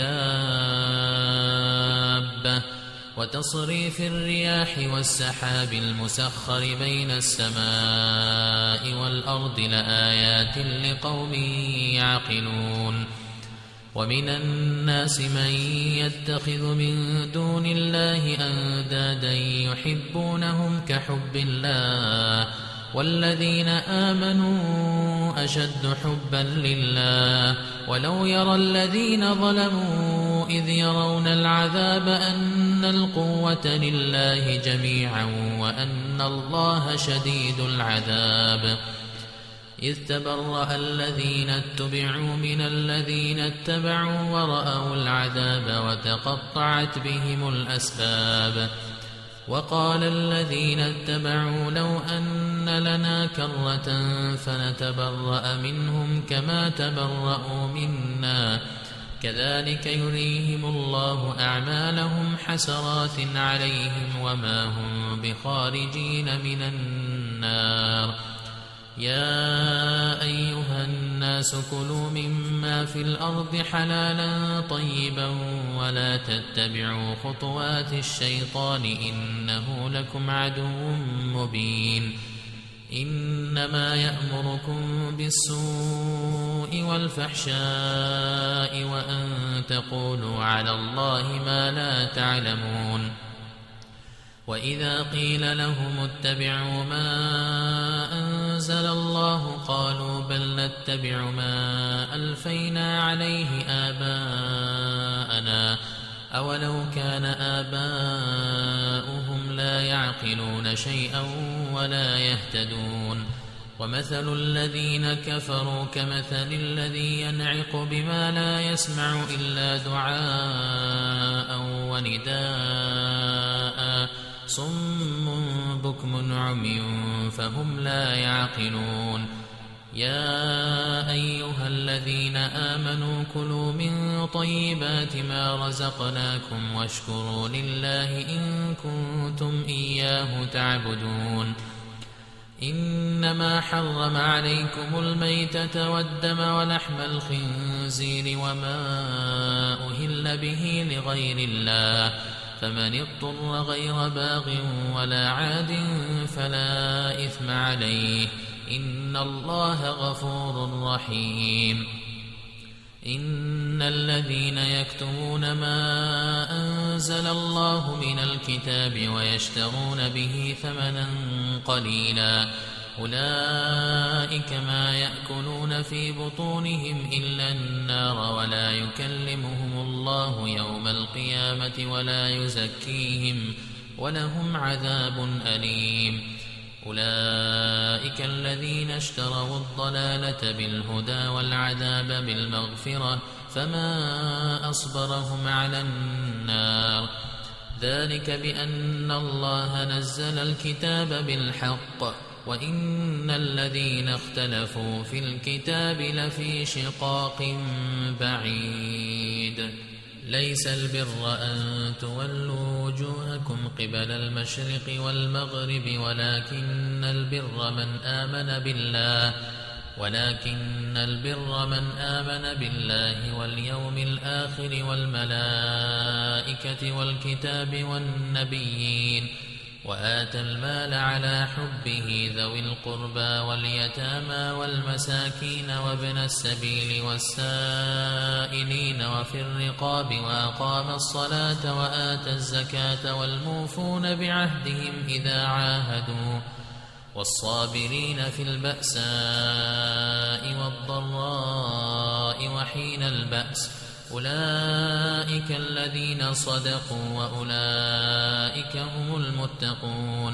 دابة وتصريف الرياح والسحاب المسخر بين السماء والأرض لآيات لقوم يعقلون ومن الناس من يتخذ من دون الله أندادا يحبونهم كحب الله والذين آمنوا أشد حبا لله ولو يرى الذين ظلموا إذ يرون العذاب أن القوة لله جميعا وأن الله شديد العذاب إذ تبرأ الذين اتبعوا من الذين اتبعوا ورأوا العذاب وتقطعت بهم الأسباب وقال الذين اتبعوا لو أن لنا كرة فنتبرأ منهم كما تبرأوا منا كذلك يريهم الله أعمالهم حسرات عليهم وما هم بخارجين من النار يا أيها الناس كلوا مما في الأرض حلالا طيبا ولا تتبعوا خطوات الشيطان إنه لكم عدو مبين إنما يأمركم بالسوء والفحشاء وأن تقولوا على الله ما لا تعلمون وإذا قيل لهم اتبعوا ما أنزل الله قالوا بل نتبع ما ألفينا عليه آباءنا أولو كان آباؤهم لا لا يعقلون شيئا ولا يهتدون ومثل الذين كفروا كمثل الذي ينعق بما لا يسمع إلا دعاء ونداء صم بكم عمي فهم لا يعقلون يا أيها الذين آمنوا كلوا من طيبات ما رزقناكم واشكروا لله إن كنتم إياه تعبدون إنما حرم عليكم الميتة والدم ولحم الخنزير وما أهل به لغير الله فمن اضطر غير باغ ولا عاد فلا إثم عليه إن الله غفور رحيم إن الذين يكتمون ما أنزل الله من الكتاب ويشترون به ثمنا قليلا أولئك ما يأكلون في بطونهم إلا النار ولا يكلمهم الله يوم القيامة ولا يزكيهم ولهم عذاب أليم أولئك الذين اشتروا الضلالة بالهدى والعذاب بالمغفرة فما أصبرهم على النار ذلك بأن الله نزل الكتاب بالحق وإن الذين اختلفوا في الكتاب لفي شقاق بعيد ليس البر أن تولوا وجوهكم قبل المشرق والمغرب ولكن البر من آمن بالله واليوم الآخر والملائكة والكتاب والنبيين وآتى المال على حبه ذوي القربى واليتامى والمساكين وابن السبيل والسائلين وفي الرقاب وأقام الصلاة وآتى الزكاة والموفون بعهدهم إذا عاهدوا والصابرين في البأساء والضراء وحين البأس أولئك الذين صدقوا وأولئك هم المتقون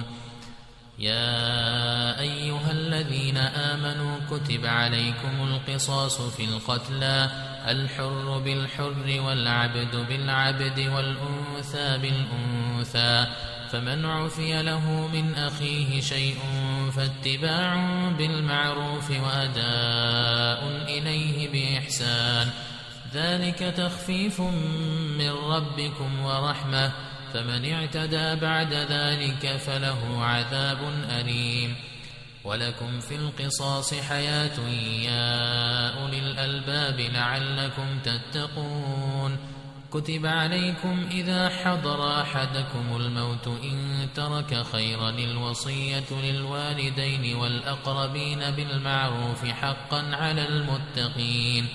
يا أيها الذين آمنوا كتب عليكم القصاص في القتلى الحر بالحر والعبد بالعبد والأنثى بالأنثى فمن عفي له من أخيه شيء فاتباع بالمعروف وأداء إليه بإحسان ذلك تخفيف من ربكم ورحمة فمن اعتدى بعد ذلك فله عذاب أليم ولكم في القصاص حياة يا أولي الألباب لعلكم تتقون كتب عليكم إذا حضر أحدكم الموت إن ترك خيرا الوصية للوالدين والأقربين بالمعروف حقا على المتقين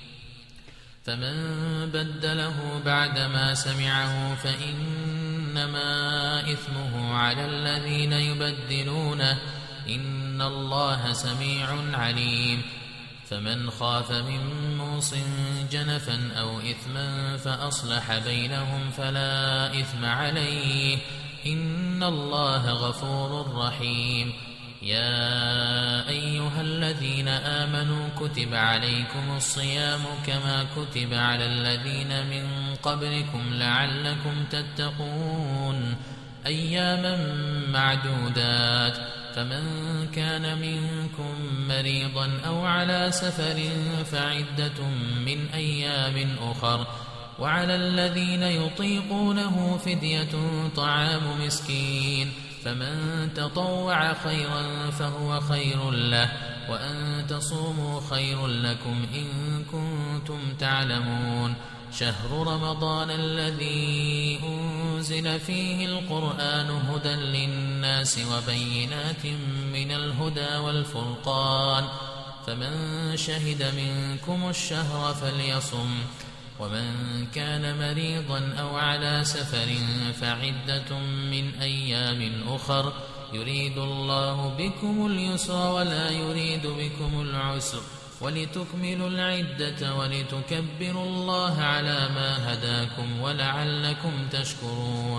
فمن بدله بعدما سمعه فإنما إثمه على الذين يبدلونه إن الله سميع عليم فمن خاف من موص جنفا أو إثما فأصلح بينهم فلا إثم عليه إن الله غفور رحيم يا أيها الذين آمنوا كتب عليكم الصيام كما كتب على الذين من قبلكم لعلكم تتقون أياما معدودات فمن كان منكم مريضا أو على سفر فعدة من أيام أخر وعلى الذين يطيقونه فدية طعام مسكين فمن تطوع خيرا فهو خير له وأن تصوموا خير لكم إن كنتم تعلمون شهر رمضان الذي أنزل فيه القرآن هدى للناس وبينات من الهدى والفرقان فمن شهد منكم الشهر فليصم ومن كان مريضا أو على سفر فعدة من أيام أخر يريد الله بكم اليسر ولا يريد بكم العسر ولتكملوا العدة ولتكبروا الله على ما هداكم ولعلكم تشكرون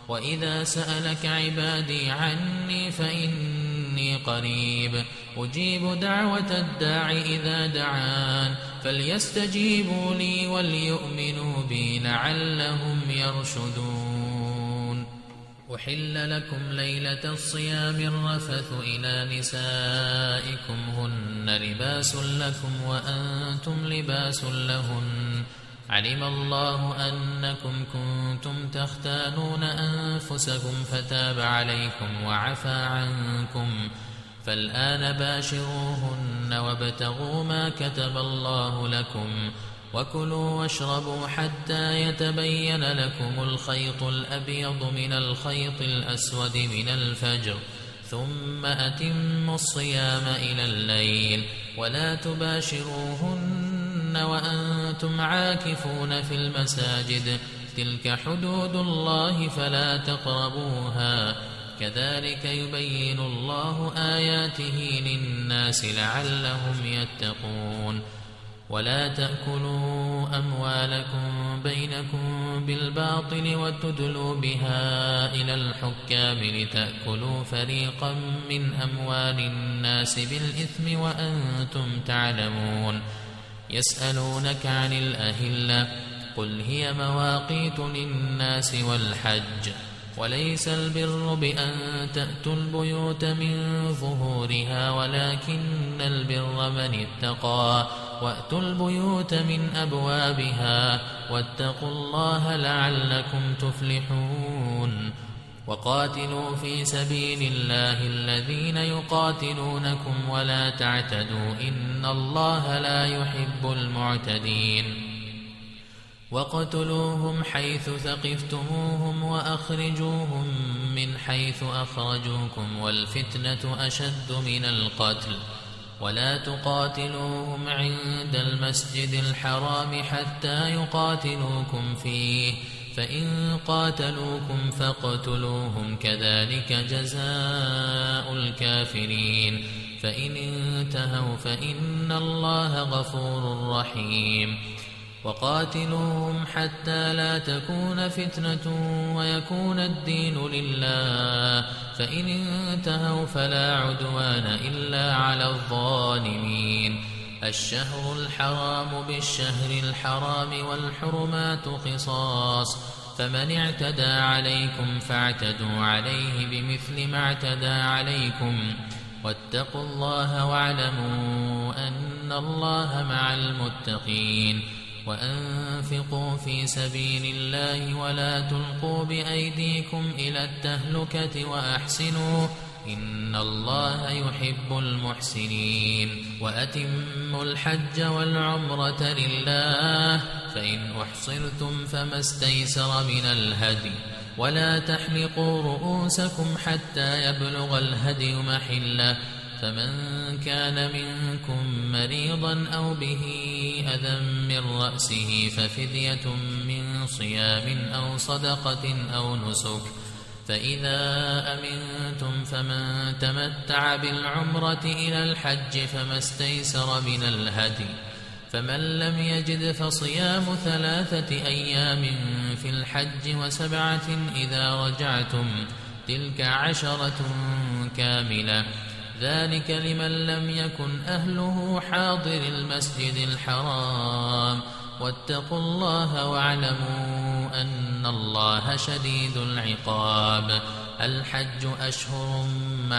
وإذا سألك عبادي عني فإني قريب أجيب دعوة الداع إذا دعان فليستجيبوا لي وليؤمنوا بي لعلهم يرشدون. أحل لكم ليلة الصيام الرفث إلى نسائكم هن لباس لكم وأنتم لباس لهن علم الله أنكم كنتم تختانون أنفسكم فتاب عليكم وعفى عنكم فالآن باشروهن وابتغوا ما كتب الله لكم وكلوا واشربوا حتى يتبين لكم الخيط الأبيض من الخيط الأسود من الفجر ثم أتموا الصيام إلى الليل ولا تباشروهن وأنتم عاكفون في المساجد تلك حدود الله فلا تقربوها كذلك يبين الله آياته للناس لعلهم يتقون. ولا تأكلوا أموالكم بينكم بالباطل وتدلوا بها إلى الحكام لتأكلوا فريقا من أموال الناس بالإثم وأنتم تعلمون. يسألونك عن الأهلة قل هي مواقيت للناس والحج وليس البر بأن تأتوا البيوت من ظهورها ولكن البر من اتقى وأتوا البيوت من أبوابها واتقوا الله لعلكم تفلحون. وقاتلوا في سبيل الله الذين يقاتلونكم ولا تعتدوا إن الله لا يحب المعتدين. وقتلوهم حيث ثقفتموهم وأخرجوهم من حيث أخرجوكم والفتنة أشد من القتل ولا تقاتلوهم عند المسجد الحرام حتى يقاتلوكم فيه فإن قاتلوكم فاقتلوهم كذلك جزاء الكافرين فإن انتهوا فإن الله غفور رحيم. وقاتلوهم حتى لا تكون فتنة ويكون الدين لله فإن انتهوا فلا عدوان إلا على الظالمين. الشهر الحرام بالشهر الحرام والحرمات قصاص فمن اعتدى عليكم فاعتدوا عليه بمثل ما اعتدى عليكم واتقوا الله واعلموا أن الله مع المتقين. وأنفقوا في سبيل الله ولا تلقوا بأيديكم إلى التهلكة وأحسنوا إن الله يحب المحسنين. وأتموا الحج والعمرة لله فإن أحصرتم فما استيسر من الهدي ولا تحلقوا رؤوسكم حتى يبلغ الهدي محله فمن كان منكم مريضا أو به أذى من رأسه ففدية من صيام أو صدقة أو نسك فإذا أمنتم فمن تمتع بالعمرة إلى الحج فما استيسر من الهدي فمن لم يجد فصيام 3 أيام في الحج و7 إذا رجعتم تلك 10 كاملة ذلك لمن لم يكن أهله حاضر المسجد الحرام واتقوا الله واعلموا أن الله شديد العقاب. الحج أشهر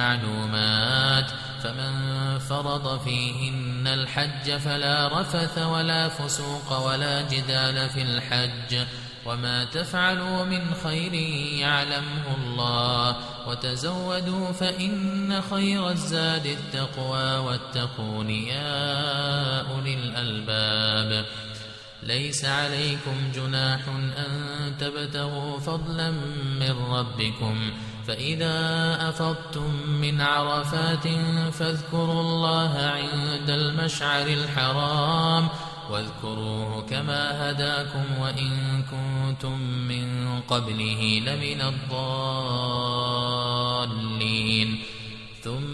معلومات فمن فرض فيهن الحج فلا رفث ولا فسوق ولا جدال في الحج وما تفعلوا من خير يعلمه الله وتزودوا فإن خير الزاد التقوى واتقون يا أولي الألباب. ليس عليكم جناح أن تبتغوا فضلا من ربكم فإذا أفضتم من عرفات فاذكروا الله عند المشعر الحرام واذكروه كما هداكم وإن كنتم من قبله لمن الضالين. ثم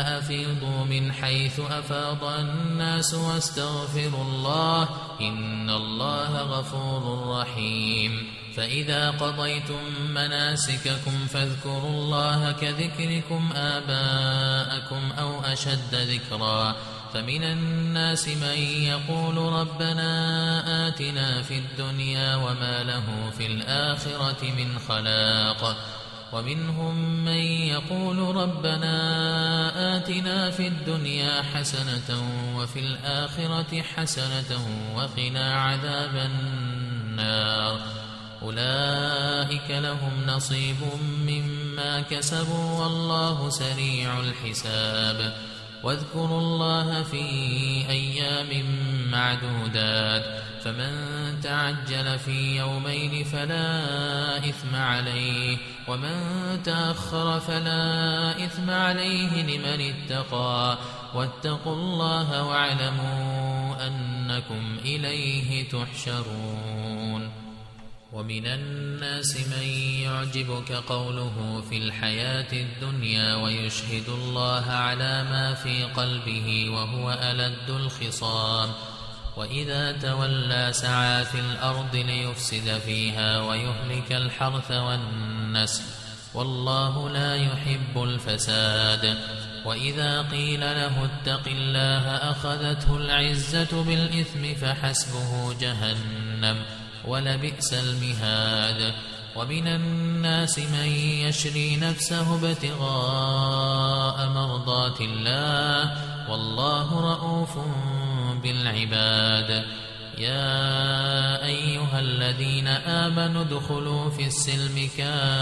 أفيضوا من حيث أفاض الناس واستغفروا الله إن الله غفور رحيم فإذا قضيتم مناسككم فاذكروا الله كذكركم آباءكم أو أشد ذكرا فمن الناس من يقول ربنا آتنا في الدنيا وما له في الآخرة من خلاق ومنهم من يقول ربنا آتنا في الدنيا حسنة وفي الآخرة حسنة وقنا عذاب النار أولئك لهم نصيب مما كسبوا والله سريع الحساب واذكروا الله في أيام معدودات فمن تعجل في يومين فلا إثم عليه ومن تأخر فلا إثم عليه لمن اتقى واتقوا الله واعلموا أنكم إليه تحشرون ومن الناس من يعجبك قوله في الحياة الدنيا ويشهد الله على ما في قلبه وهو ألد الخصام وإذا تولى سعى في الأرض ليفسد فيها ويهلك الحرث والنسل والله لا يحب الفساد وإذا قيل له اتق الله أخذته العزة بالإثم فحسبه جهنم ولبئس المهاد ومن الناس من يشري نفسه ابتغاء مرضات الله والله رؤوف بالعباد يا أيها الذين آمنوا ادخلوا في السلم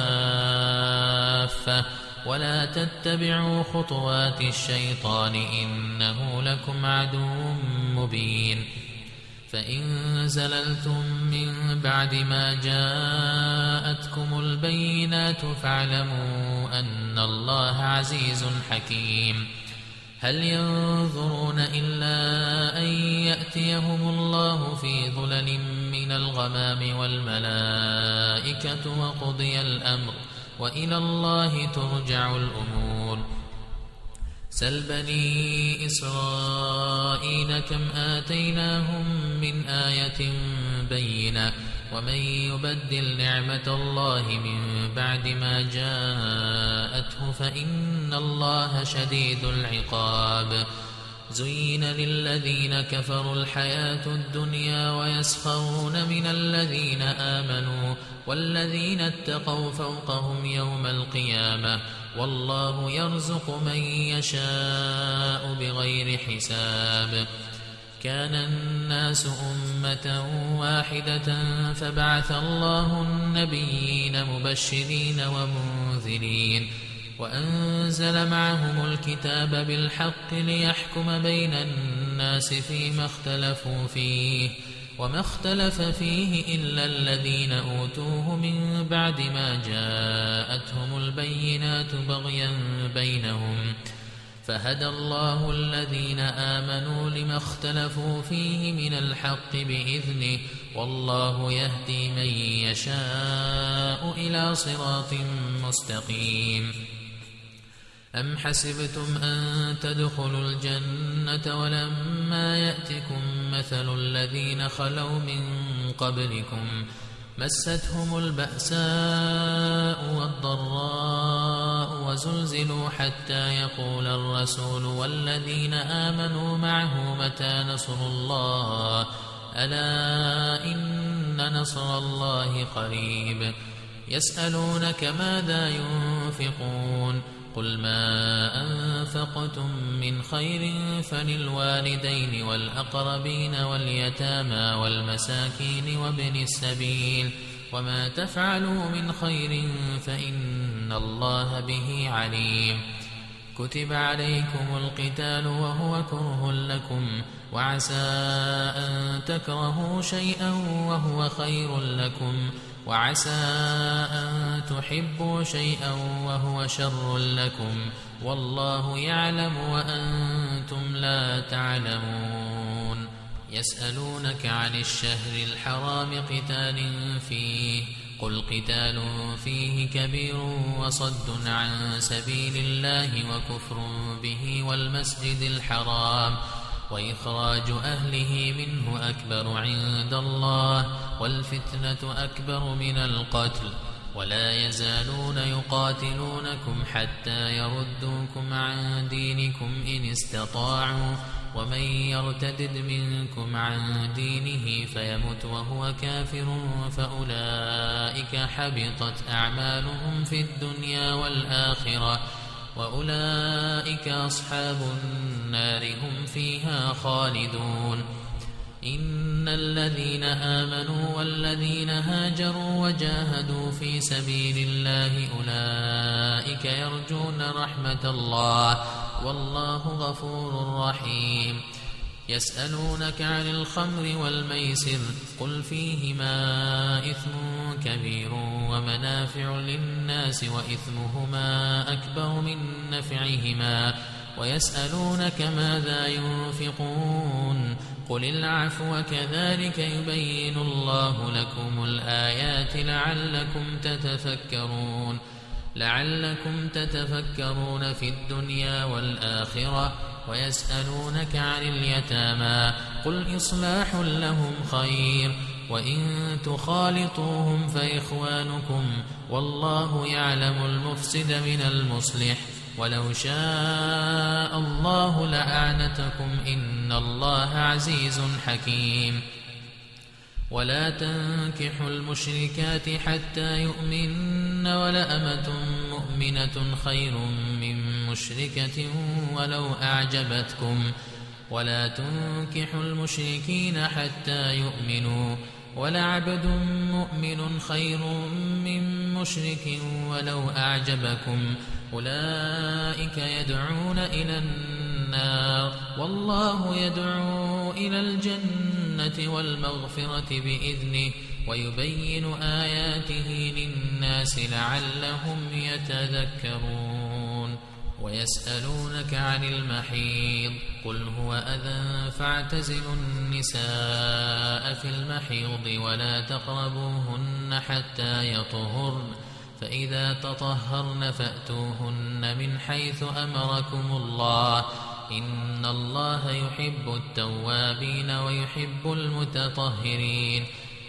كافة ولا تتبعوا خطوات الشيطان إنه لكم عدو مبين فإن زللتم من بعد ما جاءتكم البينات فاعلموا أن الله عزيز حكيم هل ينظرون إلا أن يأتيهم الله في ظلل من الغمام والملائكة وقضي الأمر وإلى الله ترجع الأمور سل بني إسرائيل كم آتيناهم من آية بينة ومن يبدل نعمة الله من بعد ما جاءته فإن الله شديد العقاب زين للذين كفروا الحياة الدنيا ويسخرون من الذين آمنوا والذين اتقوا فوقهم يوم القيامة والله يرزق من يشاء بغير حساب كان الناس أمة واحدة فبعث الله النبيين مبشرين ومنذرين وأنزل معهم الكتاب بالحق ليحكم بين الناس فيما اختلفوا فيه وما اختلف فيه إلا الذين أوتوه من بعد ما جاءتهم البينات بغيا بينهم فهدى الله الذين آمنوا لما اختلفوا فيه من الحق بإذنه والله يهدي من يشاء إلى صراط مستقيم أم حسبتم أن تدخلوا الجنة ولما يأتكم مثل الذين خلوا من قبلكم مستهم البأساء والضراء وزلزلوا حتى يقول الرسول والذين آمنوا معه متى نصر الله ألا إن نصر الله قريب يسألونك ماذا ينفقون قل ما أنفقتم من خير فللوالدين والأقربين واليتامى والمساكين وابن السبيل وما تفعلوا من خير فإن الله به عليم كتب عليكم القتال وهو كره لكم وعسى أن تكرهوا شيئا وهو خير لكم وعسى أن تحبوا شيئا وهو شر لكم والله يعلم وأنتم لا تعلمون يسألونك عن الشهر الحرام قتال فيه قل قتال فيه كبير وصد عن سبيل الله وكفر به والمسجد الحرام وإخراج أهله منه أكبر عند الله والفتنة أكبر من القتل ولا يزالون يقاتلونكم حتى يردوكم عن دينكم إن استطاعوا ومن يرتدد منكم عن دينه فيمت وهو كافر فأولئك حبطت أعمالهم في الدنيا والآخرة وأولئك أصحاب النار هم فيها خالدون إن الذين آمنوا والذين هاجروا وجاهدوا في سبيل الله أولئك يرجون رحمة الله والله غفور رحيم يسألونك عن الخمر والميسر قل فيهما إثم كبير ومنافع للناس وإثمهما أكبر من نفعهما ويسألونك ماذا ينفقون قل العفو كذلك يبين الله لكم الآيات لعلكم تتفكرون في الدنيا والآخرة ويسألونك عن اليتامى قل إصلاح لهم خير وإن تخالطوهم فإخوانكم والله يعلم المفسد من المصلح ولو شاء الله لأعنتكم إن الله عزيز حكيم ولا تنكحوا المشركات حتى يؤمن ولأمة مؤمنة خير من مشركة ولو أعجبتكم ولا تنكحوا المشركين حتى يؤمنوا ولعبد مؤمن خير من مشرك ولو أعجبكم أولئك يدعون إلى النار والله يدعو إلى الجنة والمغفرة بإذنه ويبين آياته للناس لعلهم يتذكرون ويسألونك عن المحيض قل هو أذى فاعتزلوا النساء في المحيض ولا تقربوهن حتى يطهرن فإذا تطهرن فأتوهن من حيث أمركم الله إن الله يحب التوابين ويحب المتطهرين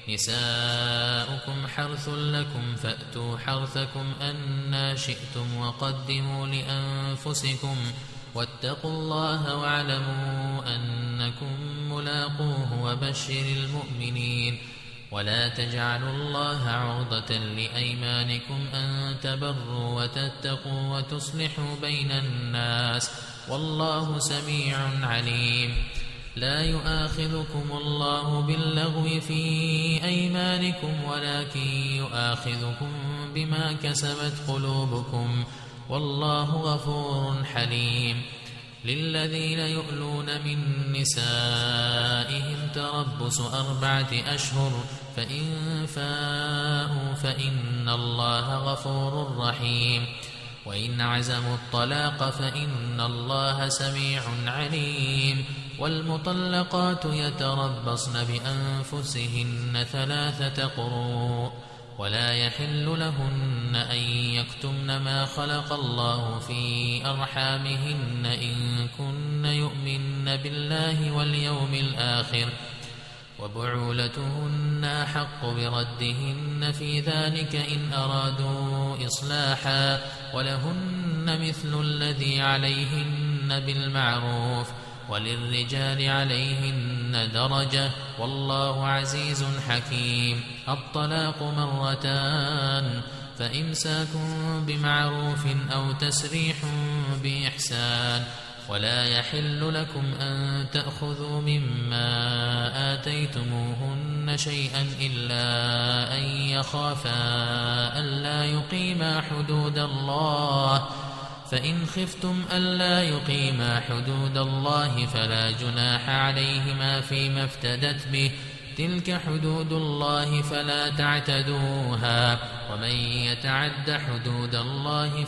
نساؤكم حرث لكم فأتوا حرثكم أنى شئتم وقدموا لأنفسكم واتقوا الله واعلموا أنكم ملاقوه وبشر المؤمنين ولا تجعلوا الله عرضة لأيمانكم أن تبروا وتتقوا وتصلحوا بين الناس والله سميع عليم لا يؤاخذكم الله باللغو في أيمانكم ولكن يؤاخذكم بما كسبت قلوبكم والله غفور حليم للذين يؤلون من نسائهم تربص 4 أشهر فإن فاءوا فإن الله غفور رحيم وإن عزموا الطلاق فإن الله سميع عليم والمطلقات يتربصن بأنفسهن 3 قروء ولا يحل لهن أن يكتمن ما خلق الله في أرحامهن إن كن يؤمن بالله واليوم الآخر وبعولتهن أحق بردهن في ذلك إن أرادوا إصلاحا ولهن مثل الذي عليهن بالمعروف وللرجال عليهن درجة والله عزيز حكيم الطلاق 2 فإمساك بمعروف أو تسريح بإحسان ولا يحل لكم أن تأخذوا مما آتيتموهن شيئا إلا أن يخافا ألا يقيما حدود الله فإن خفتم ألا يقيما حدود الله فلا جناح عليهما فيما افتدت به تلك حدود الله فلا تعتدوها ومن يتعد حدود الله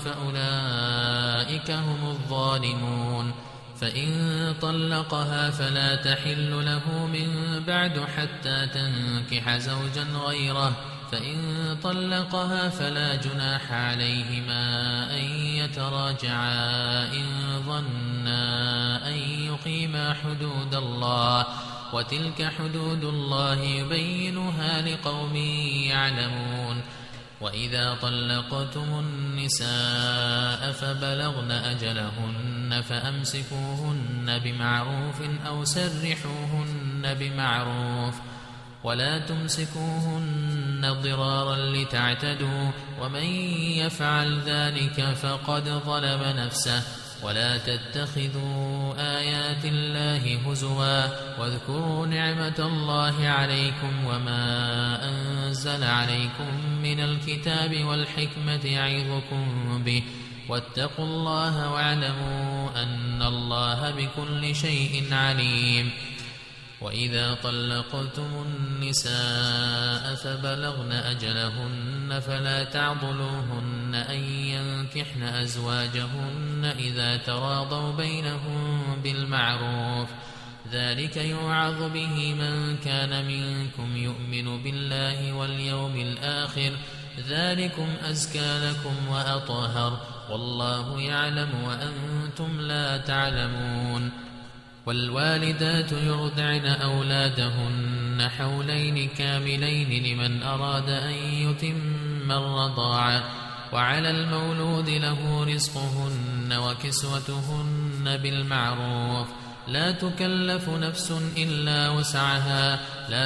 فأولئك هم الظالمون فإن طلقها فلا تحل له من بعد حتى تنكح زوجا غيره فإن طلقها فلا جناح عليهما أن يتراجعا إن ظنا أن يقيما حدود الله، وتلك حدود الله يبينها لقوم يعلمون. وإذا طلقتم النساء فبلغن أجلهن فأمسكوهن بمعروف أو سرحوهن بمعروف، ولا تمسكوهن ضرارا لتعتدوا، ومن يفعل ذلك فقد ظلم نفسه. ولا تتخذوا آيات الله هزوا، واذكروا نعمة الله عليكم وما أنزل عليكم من الكتاب والحكمة يعظكم به، واتقوا الله واعلموا أن الله بكل شيء عليم. وإذا طلقتم النساء فبلغن أجلهن فلا تعضلوهن أن ينكحن أزواجهن إذا تراضوا بينهم بالمعروف، ذلك يوعظ به من كان منكم يؤمن بالله واليوم الآخر، ذلكم أزكى لكم وأطهر، والله يعلم وأنتم لا تعلمون. والوالدات يرضعن أولادهن حولين كاملين لمن أراد أن يتم الرضاعة، وعلى المولود له رزقهن وكسوتهن بالمعروف، لا تكلف نفس إلا وسعها، لا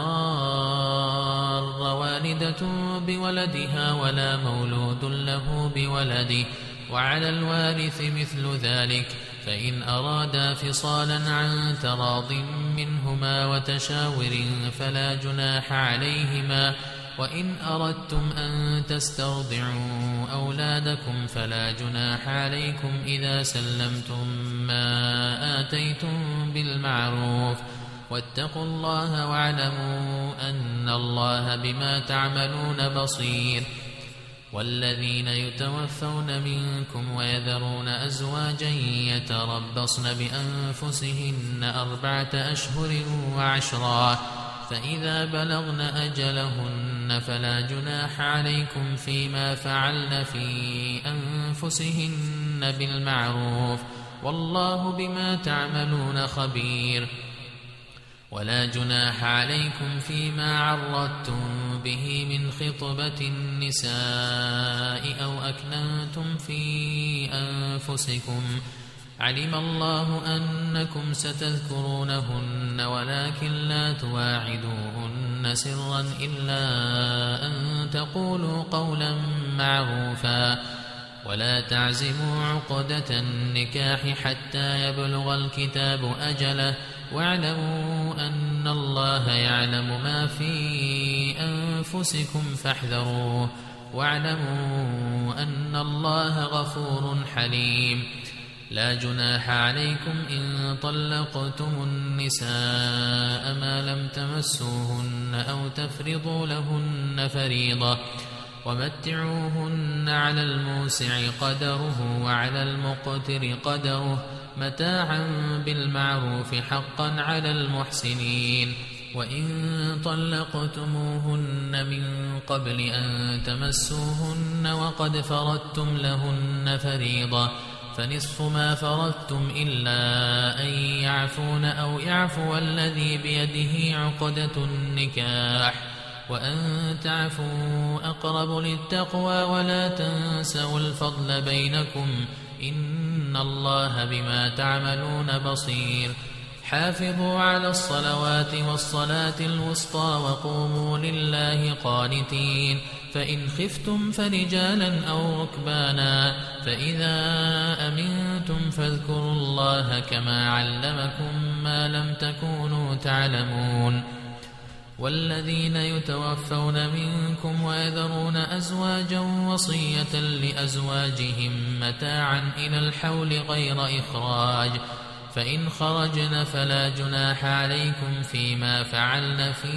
تضار والدة بولدها ولا مولود له بولده، وعلى الوارث مثل ذلك، فإن أرادا فصالا عن تراض منهما وتشاور فلا جناح عليهما. وإن أردتم أن تسترضعوا أولادكم فلا جناح عليكم إذا سلمتم ما آتيتم بالمعروف، واتقوا الله واعلموا أن الله بما تعملون بصير. والذين يتوفون منكم ويذرون أزواجا يتربصن بأنفسهن 4 أشهر و10، فإذا بلغن أجلهن فلا جناح عليكم فيما فعلن في أنفسهن بالمعروف، والله بما تعملون خبير. ولا جناح عليكم فيما عرضتم به من خطبة النساء أو أكننتم في أنفسكم، علم الله أنكم ستذكرونهن ولكن لا تواعدوهن سرا إلا أن تقولوا قولا معروفا، ولا تعزموا عقدة النكاح حتى يبلغ الكتاب أجله، واعلموا أن الله يعلم ما في أنفسكم فاحذروه، واعلموا أن الله غفور حليم. لا جناح عليكم إن طلقتم النساء ما لم تمسوهن أو تفرضوا لهن فريضة، ومتعوهن على الموسع قدره وعلى المقتر قدره متاعا بالمعروف حقا على المحسنين. وإن طلقتموهن من قبل أن تمسوهن وقد فرضتم لهن فريضة فنصف ما فرضتم إلا أن يعفون أو يعفو الذي بيده عقدة النكاح، وأن تعفوا أقرب للتقوى، ولا تنسوا الفضل بينكم، إن الله بما تعملون بصير. حافظوا على الصلوات والصلاة الوسطى وقوموا لله قانتين، فإن خفتم فرجالا أو ركبانا، فإذا أمنتم فاذكروا الله كما علمكم ما لم تكونوا تعلمون. والذين يتوفون منكم ويذرون أزواجا وصية لأزواجهم متاعا إلى الحول غير إخراج، فإن خرجن فلا جناح عليكم فيما فعلن في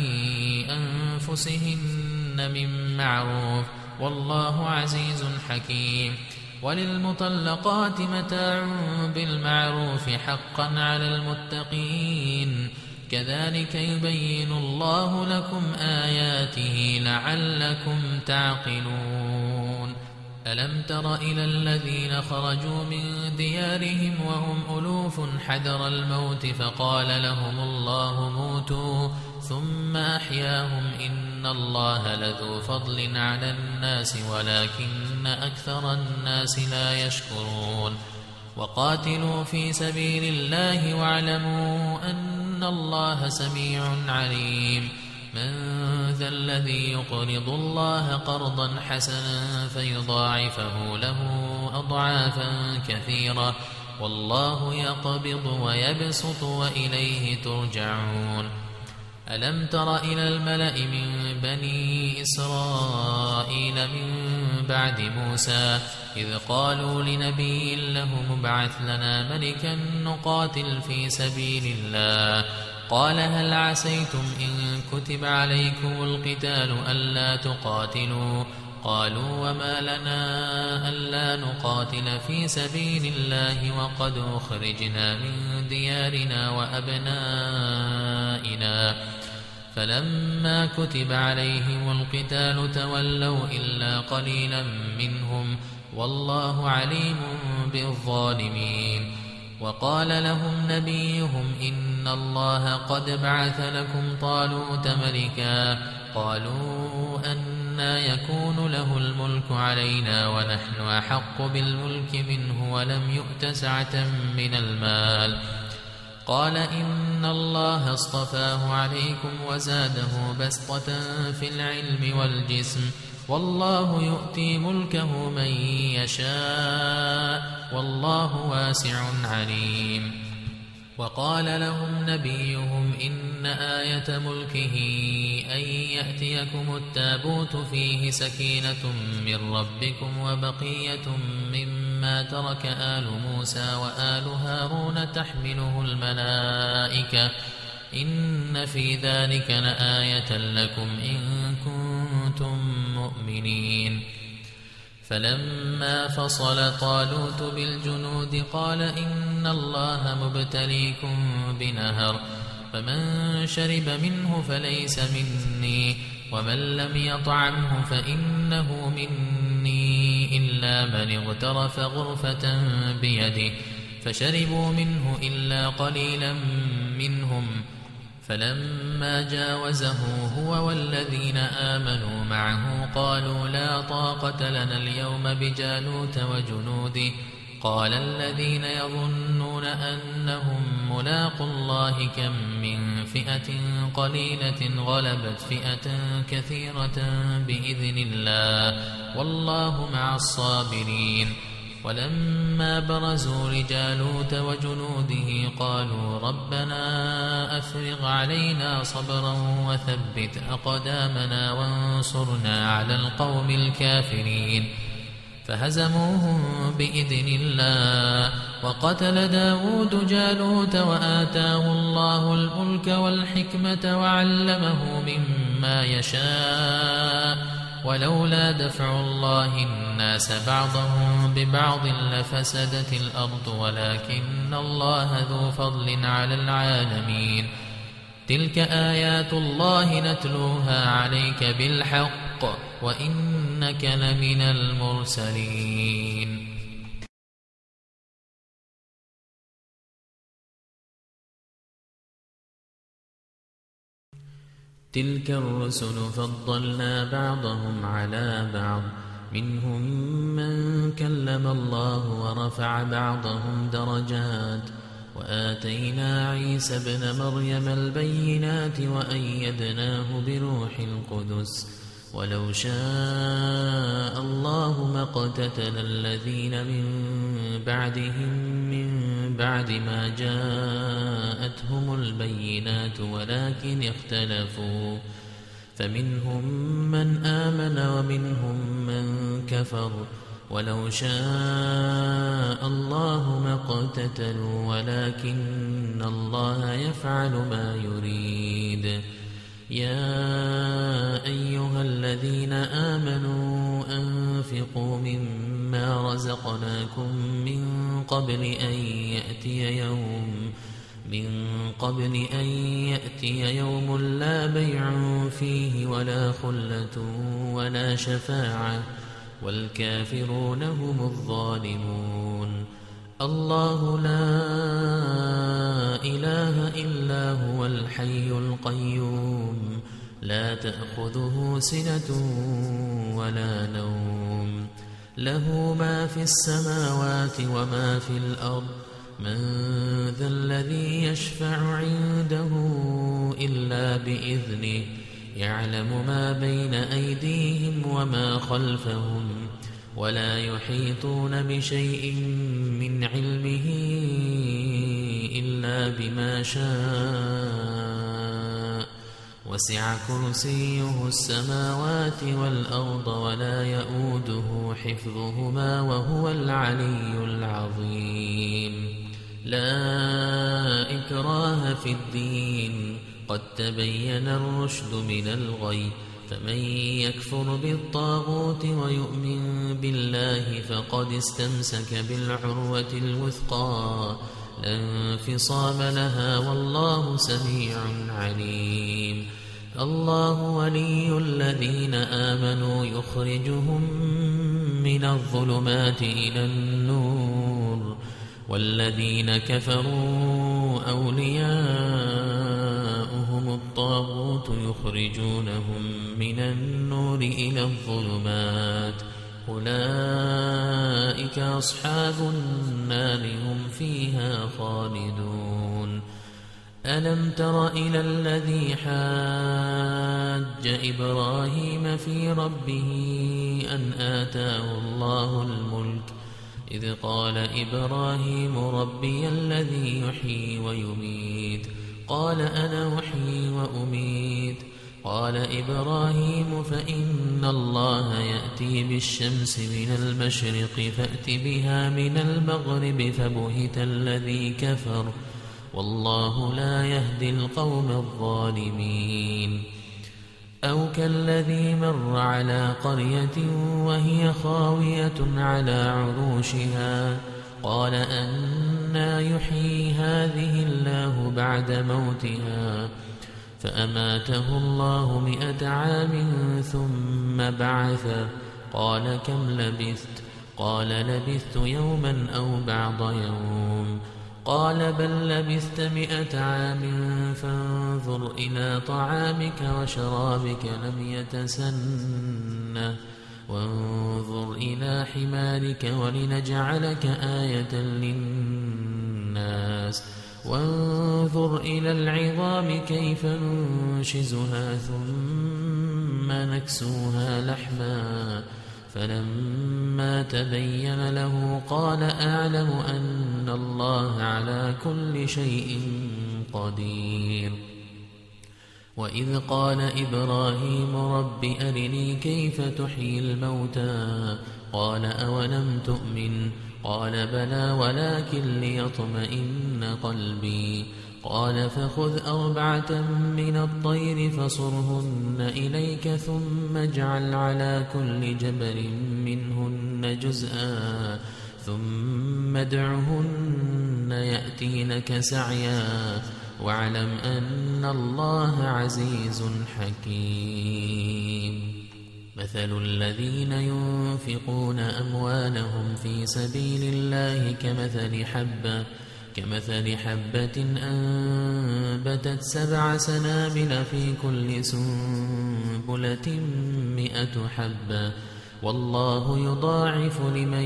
أنفسهن من معروف، والله عزيز حكيم. وللمطلقات متاع بالمعروف حقا على المتقين، كذلك يبين الله لكم آياته لعلكم تعقلون ألم تر إلى الذين خرجوا من ديارهم وهم ألوف حذر الموت فقال لهم الله موتوا ثم أحياهم إن الله لذو فضل على الناس ولكن أكثر الناس لا يشكرون وقاتلوا في سبيل الله واعلموا أن الله سميع عليم من ذا الذي يقرض الله قرضا حسنا فيضاعفه له أضعافا كثيرة والله يقبض ويبسط وإليه ترجعون ألم تر إلى الملأ من بني إسرائيل من بعد موسى إذ قالوا لنبي له مبعث لنا ملكا نقاتل في سبيل الله قال هل عسيتم إن كتب عليكم القتال ألا تقاتلوا قالوا وما لنا ألا نقاتل في سبيل الله وقد أخرجنا من ديارنا وأبنائنا فلما كتب عليهم القتال تولوا إلا قليلا منهم والله عليم بالظالمين وقال لهم نبيهم إن الله قد بعث لكم طالوت ملكا قالوا أنى يكون له الملك علينا ونحن أحق بالملك منه ولم يؤت سعة من المال قال إن الله اصطفاه عليكم وزاده بسطة في العلم والجسم والله يؤتي ملكه من يشاء والله واسع عليم وقال لهم نبيهم إن آية ملكه أن يأتيكم التابوت فيه سكينة من ربكم وبقية مما ترك آل موسى وآل هارون تحمله الملائكة إن في ذلك لآية لكم إن كنتم مؤمنين فلما فصل طالوت بالجنود قال إن الله مبتليكم بنهر فمن شرب منه فليس مني ومن لم يطعمه فإنه مني إلا من اغترف غرفة بيده فشربوا منه إلا قليلا منهم فلما جاوزه هو والذين آمنوا معه قالوا لا طاقة لنا اليوم بجالوت وجنوده قال الذين يظنون أنهم ملاقوا الله كم من فئة قليلة غلبت فئة كثيرة بإذن الله والله مع الصابرين ولما برزوا لجالوت وجنوده قالوا ربنا أفرغ علينا صبرا وثبت أقدامنا وانصرنا على القوم الكافرين فهزموهم بإذن الله وقتل داود جالوت وآتاه الله الملك والحكمة وعلمه مما يشاء ولولا دفع الله الناس بعضهم ببعض لفسدت الأرض ولكن الله ذو فضل على العالمين تلك آيات الله نتلوها عليك بالحق وإنك لمن المرسلين تلك الرسل فضلنا بعضهم على بعض منهم من كلم الله ورفع بعضهم درجات وآتينا عيسى ابن مريم البينات وأيدناه بروح القدس ولو شاء الله ما اقتتل الذين من بعدهم من بعد ما جاءتهم البينات ولكن اختلفوا فمنهم من آمن ومنهم من كفر ولو شاء الله ما اقتتلوا ولكن الله يفعل ما يريد يا أيها الذين آمنوا أنفقوا مما رزقناكم من قبل أن يأتي يوم من قبل أن يأتي يوم لا بيع فيه ولا خلة ولا شفاعة والكافرون هم الظالمون. الله لا إله إلا هو الحي القيوم لا تأخذه سنة ولا نوم له ما في السماوات وما في الأرض من ذا الذي يشفع عنده إلا بإذنه يعلم ما بين أيديهم وما خلفهم ولا يحيطون بشيء من علمه إلا بما شاء وسع كرسيه السماوات والأرض ولا يؤوده حفظهما وهو العلي العظيم. لا إكراه في الدين قد تبين الرشد من الغي فمن يكفر بالطاغوت ويؤمن بالله فقد استمسك بالعروة الوثقى لا انفصام لها والله سميع عليم. الله ولي الذين آمنوا يخرجهم من الظلمات إلى النور والذين كفروا أولياؤهم الطاغوت يخرجونهم من النور إلى الظلمات أولئك أصحاب النار هم فيها خالدون. ألم تر إلى الذي حاج إبراهيم في ربه أن آتاه الله الملك إذ قال إبراهيم ربي الذي يحيي ويميت قال أنا أحيي وأميت قال إبراهيم فإن الله يأتي بالشمس من المشرق فأت بها من المغرب فبهت الذي كفر والله لا يهدي القوم الظالمين. أو كالذي مر على قرية وهي خاوية على عروشها قال أنى يحيي هذه الله بعد موتها فأماته الله 100 عام ثم بعثه قال كم لبثت قال لبثت يوما أو بعض يوم قال بل لبثت 100 عام فانظر إلى طعامك وشرابك لم يتسنه وانظر إلى حمارك ولنجعلك آية للناس وانظر إلى العظام كيف ننشزها ثم نكسوها لحما فلما تبين له قال أعلم أن الله على كل شيء قدير. وإذ قال إبراهيم رب أرني كيف تحيي الموتى قال أولم تؤمن قال بلى ولكن ليطمئن قلبي قال فخذ 4 من الطير فصرهن إليك ثم اجعل على كل جبل منهن جزءا ثم ادعهن يأتينك سعيا واعلم أن الله عزيز حكيم. مثل الذين ينفقون أموالهم في سبيل الله كمثل حبة أنبتت 7 سنابل في كل سنبلة 100 حبة والله يضاعف لمن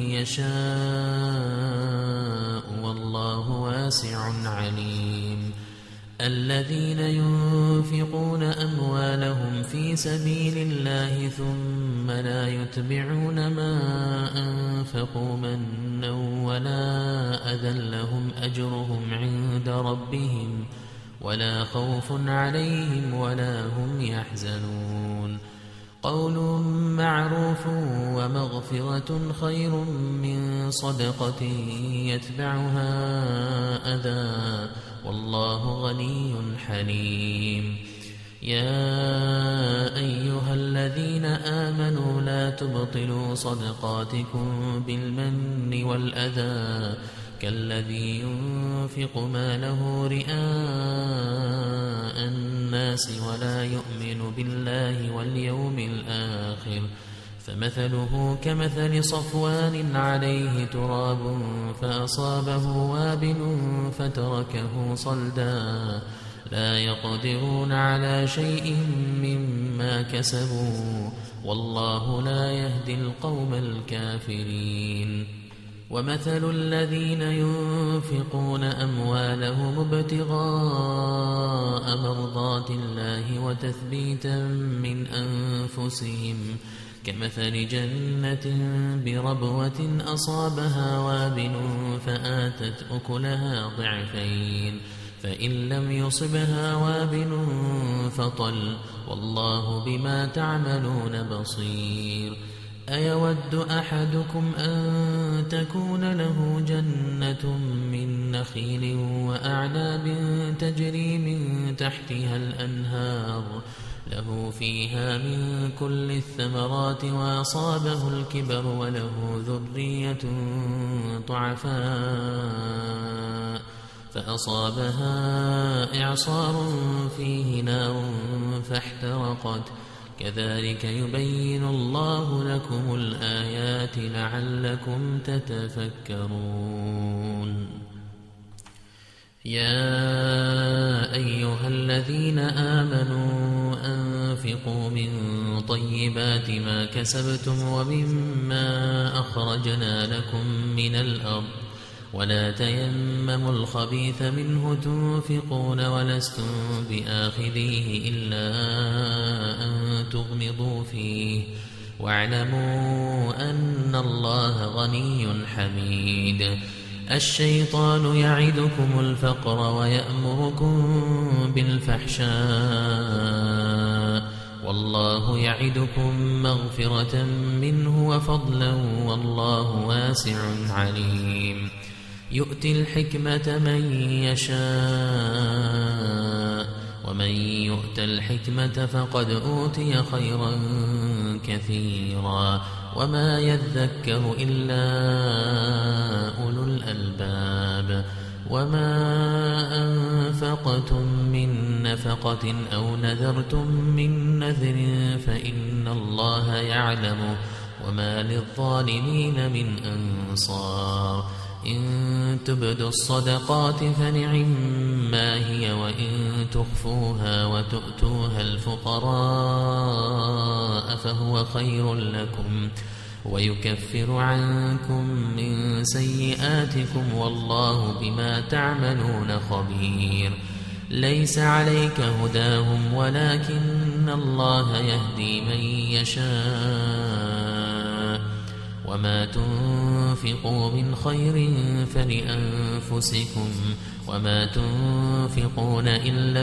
يشاء والله واسع عليم. الذين ينفقون أموالهم في سبيل الله ثم لا يتبعون ما أنفقوا منا ولا أذى لهم أجرهم عند ربهم ولا خوف عليهم ولا هم يحزنون. قول معروف ومغفرة خير من صدقة يتبعها أذى والله غني حليم. يا أيها الذين آمنوا لا تبطلوا صدقاتكم بالمن والأذى كالذي ينفق ماله رئاء الناس ولا يؤمن بالله واليوم الآخر فمثله كمثل صفوان عليه تراب فأصابه وابل فتركه صلدا لا يقدرون على شيء مما كسبوا والله لا يهدي القوم الكافرين ومثل الذين ينفقون أموالهم ابتغاء مرضات الله وتثبيتا من أنفسهم كمثل جنة بربوة أصابها وابل فآتت أكلها ضعفين فإن لم يصبها وابل فطل والله بما تعملون بصير أيود أحدكم أن تكون له جنة من نخيل وأعناب تجري من تحتها الأنهار له فيها من كل الثمرات وأصابه الكبر وله ذرية ضعفاء فأصابها إعصار فيه نار فاحترقت كذلك يبين الله لكم الآيات لعلكم تتفكرون يا أيها الذين آمنوا أنفقوا من طيبات ما كسبتم ومما أخرجنا لكم من الأرض ولا تيمموا الخبيث منه تنفقون ولستم بآخذيه إلا أن تغمضوا فيه واعلموا أن الله غني حميد الشيطان يعدكم الفقر ويأمركم بالفحشاء والله يعدكم مغفرة منه وفضلا والله واسع عليم يؤتي الحكمة من يشاء ومن يؤت الحكمة فقد أوتي خيرا كثيرا وما يذكر إلا أولو الألباب وما أنفقتم من نفقة أو نذرتم من نذر فإن الله يعلم وما للظالمين من أنصار إن تبدوا الصدقات فنعما هي وإن تخفوها وتؤتوها الفقراء فهو خير لكم ويكفر عنكم من سيئاتكم والله بما تعملون خبير ليس عليك هداهم ولكن الله يهدي من يشاء وما تنفقوا من خير فلأنفسكم وما تنفقون إلا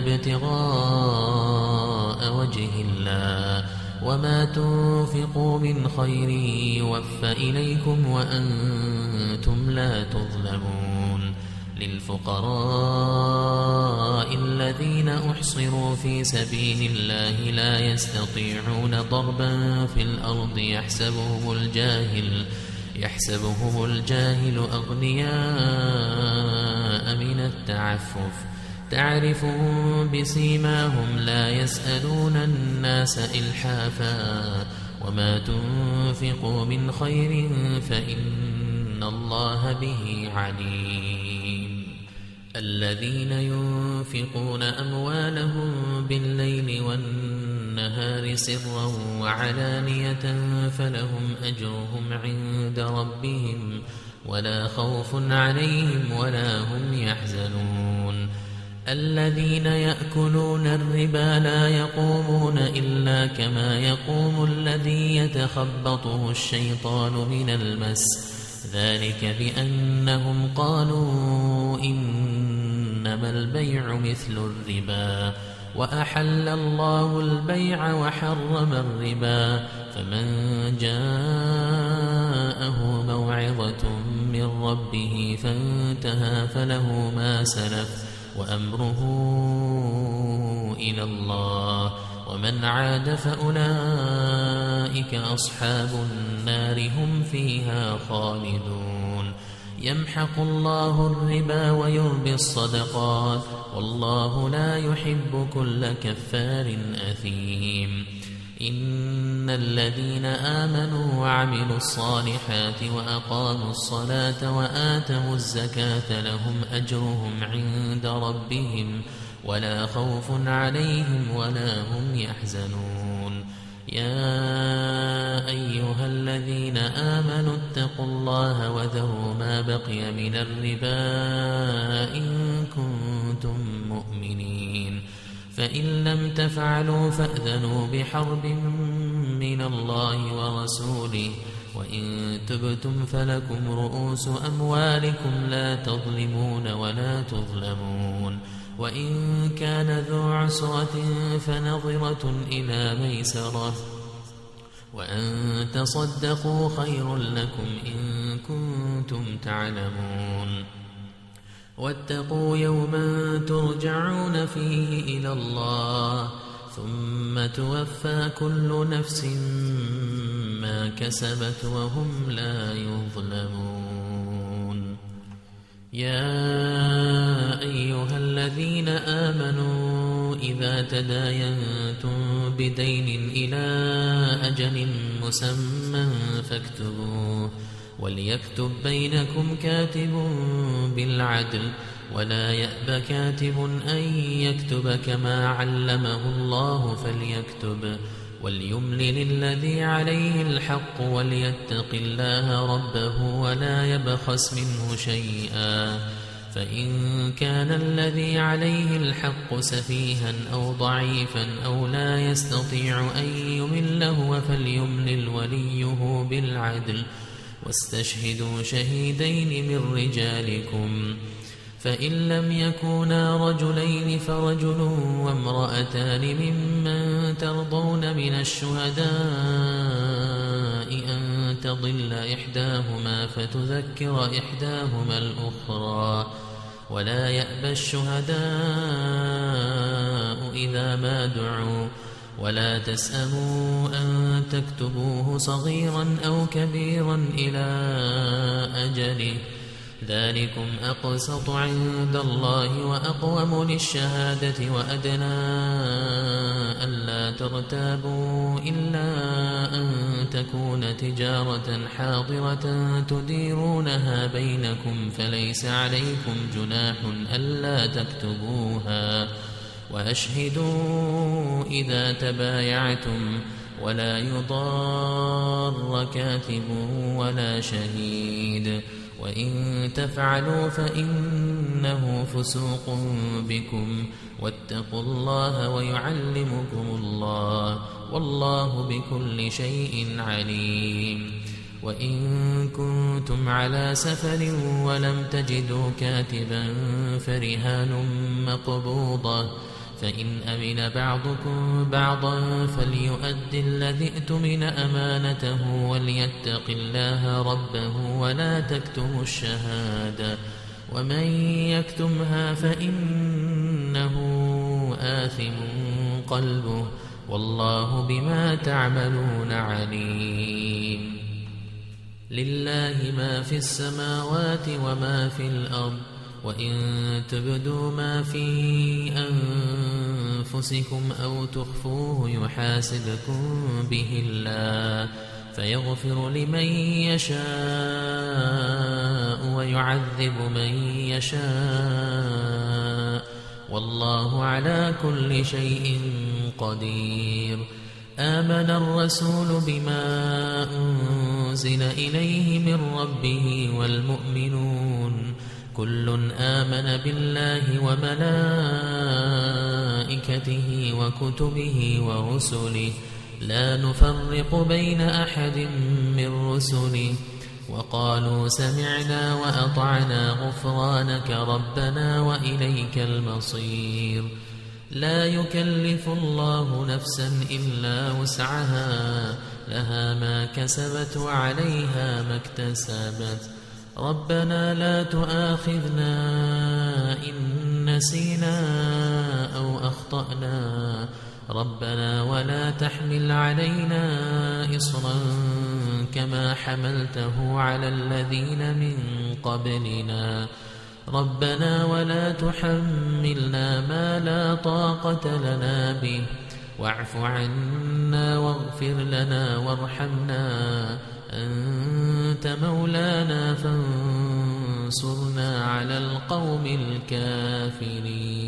ابتغاء وجه الله وما تنفقوا من خير يوفى إليكم وأنتم لا تظلمون للفقراء الذين أحصروا في سبيل الله لا يستطيعون ضربا في الأرض يحسبهم الجاهل أغنياء من التعفف تعرفهم بسيماهم لا يسألون الناس إلحافا وما تنفقوا من خير فإن الله به عليم الذين ينفقون أموالهم بالليل والنهار سرا وعلانية فلهم أجرهم عند ربهم ولا خوف عليهم ولا هم يحزنون الذين يأكلون الربا لا يقومون إلا كما يقوم الذي يتخبطه الشيطان من المس ذلك بأنهم قالوا إنما البيع مثل الربا وأحل الله البيع وحرم الربا فمن جاءه موعظة من ربه فانتهى فله ما سلف وأمره إلى الله ومن عاد فأولئك أصحاب النار هم فيها خالدون يمحق الله الربا ويربي الصدقات والله لا يحب كل كفار أثيم إن الذين آمنوا وعملوا الصالحات وأقاموا الصلاة وآتوا الزكاة لهم أجرهم عند ربهم ولا خوف عليهم ولا هم يحزنون يا أيها الذين آمنوا اتقوا الله وذروا ما بقي من الربا إن كنتم مؤمنين فإن لم تفعلوا فأذنوا بحرب من الله ورسوله وإن تبتم فلكم رؤوس أموالكم لا تظلمون ولا تظلمون وإن كان ذو عسرة فنظرة إلى ميسرة وأن تصدقوا خير لكم إن كنتم تعلمون واتقوا يوما ترجعون فيه إلى الله ثم توفى كل نفس ما كسبت وهم لا يظلمون يا أيها الذين آمنوا إذا تداينتم بدين إلى أجل مسمى فاكتبوه وليكتب بينكم كاتب بالعدل ولا يأب كاتب أن يكتب كما علمه الله فليكتب وليملل الذي عليه الحق وليتق الله ربه ولا يبخس منه شيئا فإن كان الذي عليه الحق سفيها أو ضعيفا أو لا يستطيع أن يمله فليملل وليه بالعدل واستشهدوا شهيدين من رجالكم فإن لم يكونا رجلين فرجل وامرأتان ممن ترضون من الشهداء أن تضل إحداهما فتذكر إحداهما الأخرى ولا يأبى الشهداء إذا ما دعوا ولا تسأموا أن تكتبوه صغيرا أو كبيرا إلى أجله ذلكم أقسط عند الله وأقوم للشهادة وأدنى ألا ترتابوا إلا أن تكون تجارة حاضرة تديرونها بينكم فليس عليكم جناح ألا تكتبوها وأشهدوا إذا تبايعتم ولا يضار كاتب ولا شهيد وإن تفعلوا فإنه فسوق بكم واتقوا الله ويعلمكم الله والله بكل شيء عليم وإن كنتم على سفر ولم تجدوا كاتبا فرهان مقبوضة فإن أمن بعضكم بعضا فليؤد الذي ائتمن أمانته وليتق الله ربه ولا تكتموا الشهادة ومن يكتمها فإنه آثم قلبه والله بما تعملون عليم لله ما في السماوات وما في الأرض وإن تبدوا ما في أنفسكم أو تخفوه يحاسبكم به الله فيغفر لمن يشاء ويعذب من يشاء والله على كل شيء قدير آمن الرسول بما أنزل إليه من ربه والمؤمنون كل آمن بالله وملائكته وكتبه ورسله لا نفرق بين أحد من رسله وقالوا سمعنا وأطعنا غفرانك ربنا وإليك المصير لا يكلف الله نفسا إلا وسعها لها ما كسبت وعليها ما اكتسبت ربنا لا تؤاخذنا إن نسينا أو أخطأنا ربنا ولا تحمل علينا إصرا كما حملته على الذين من قبلنا ربنا ولا تحملنا ما لا طاقة لنا به واعف عنا واغفر لنا وارحمنا أنت مولانا فانصرنا على القوم الكافرين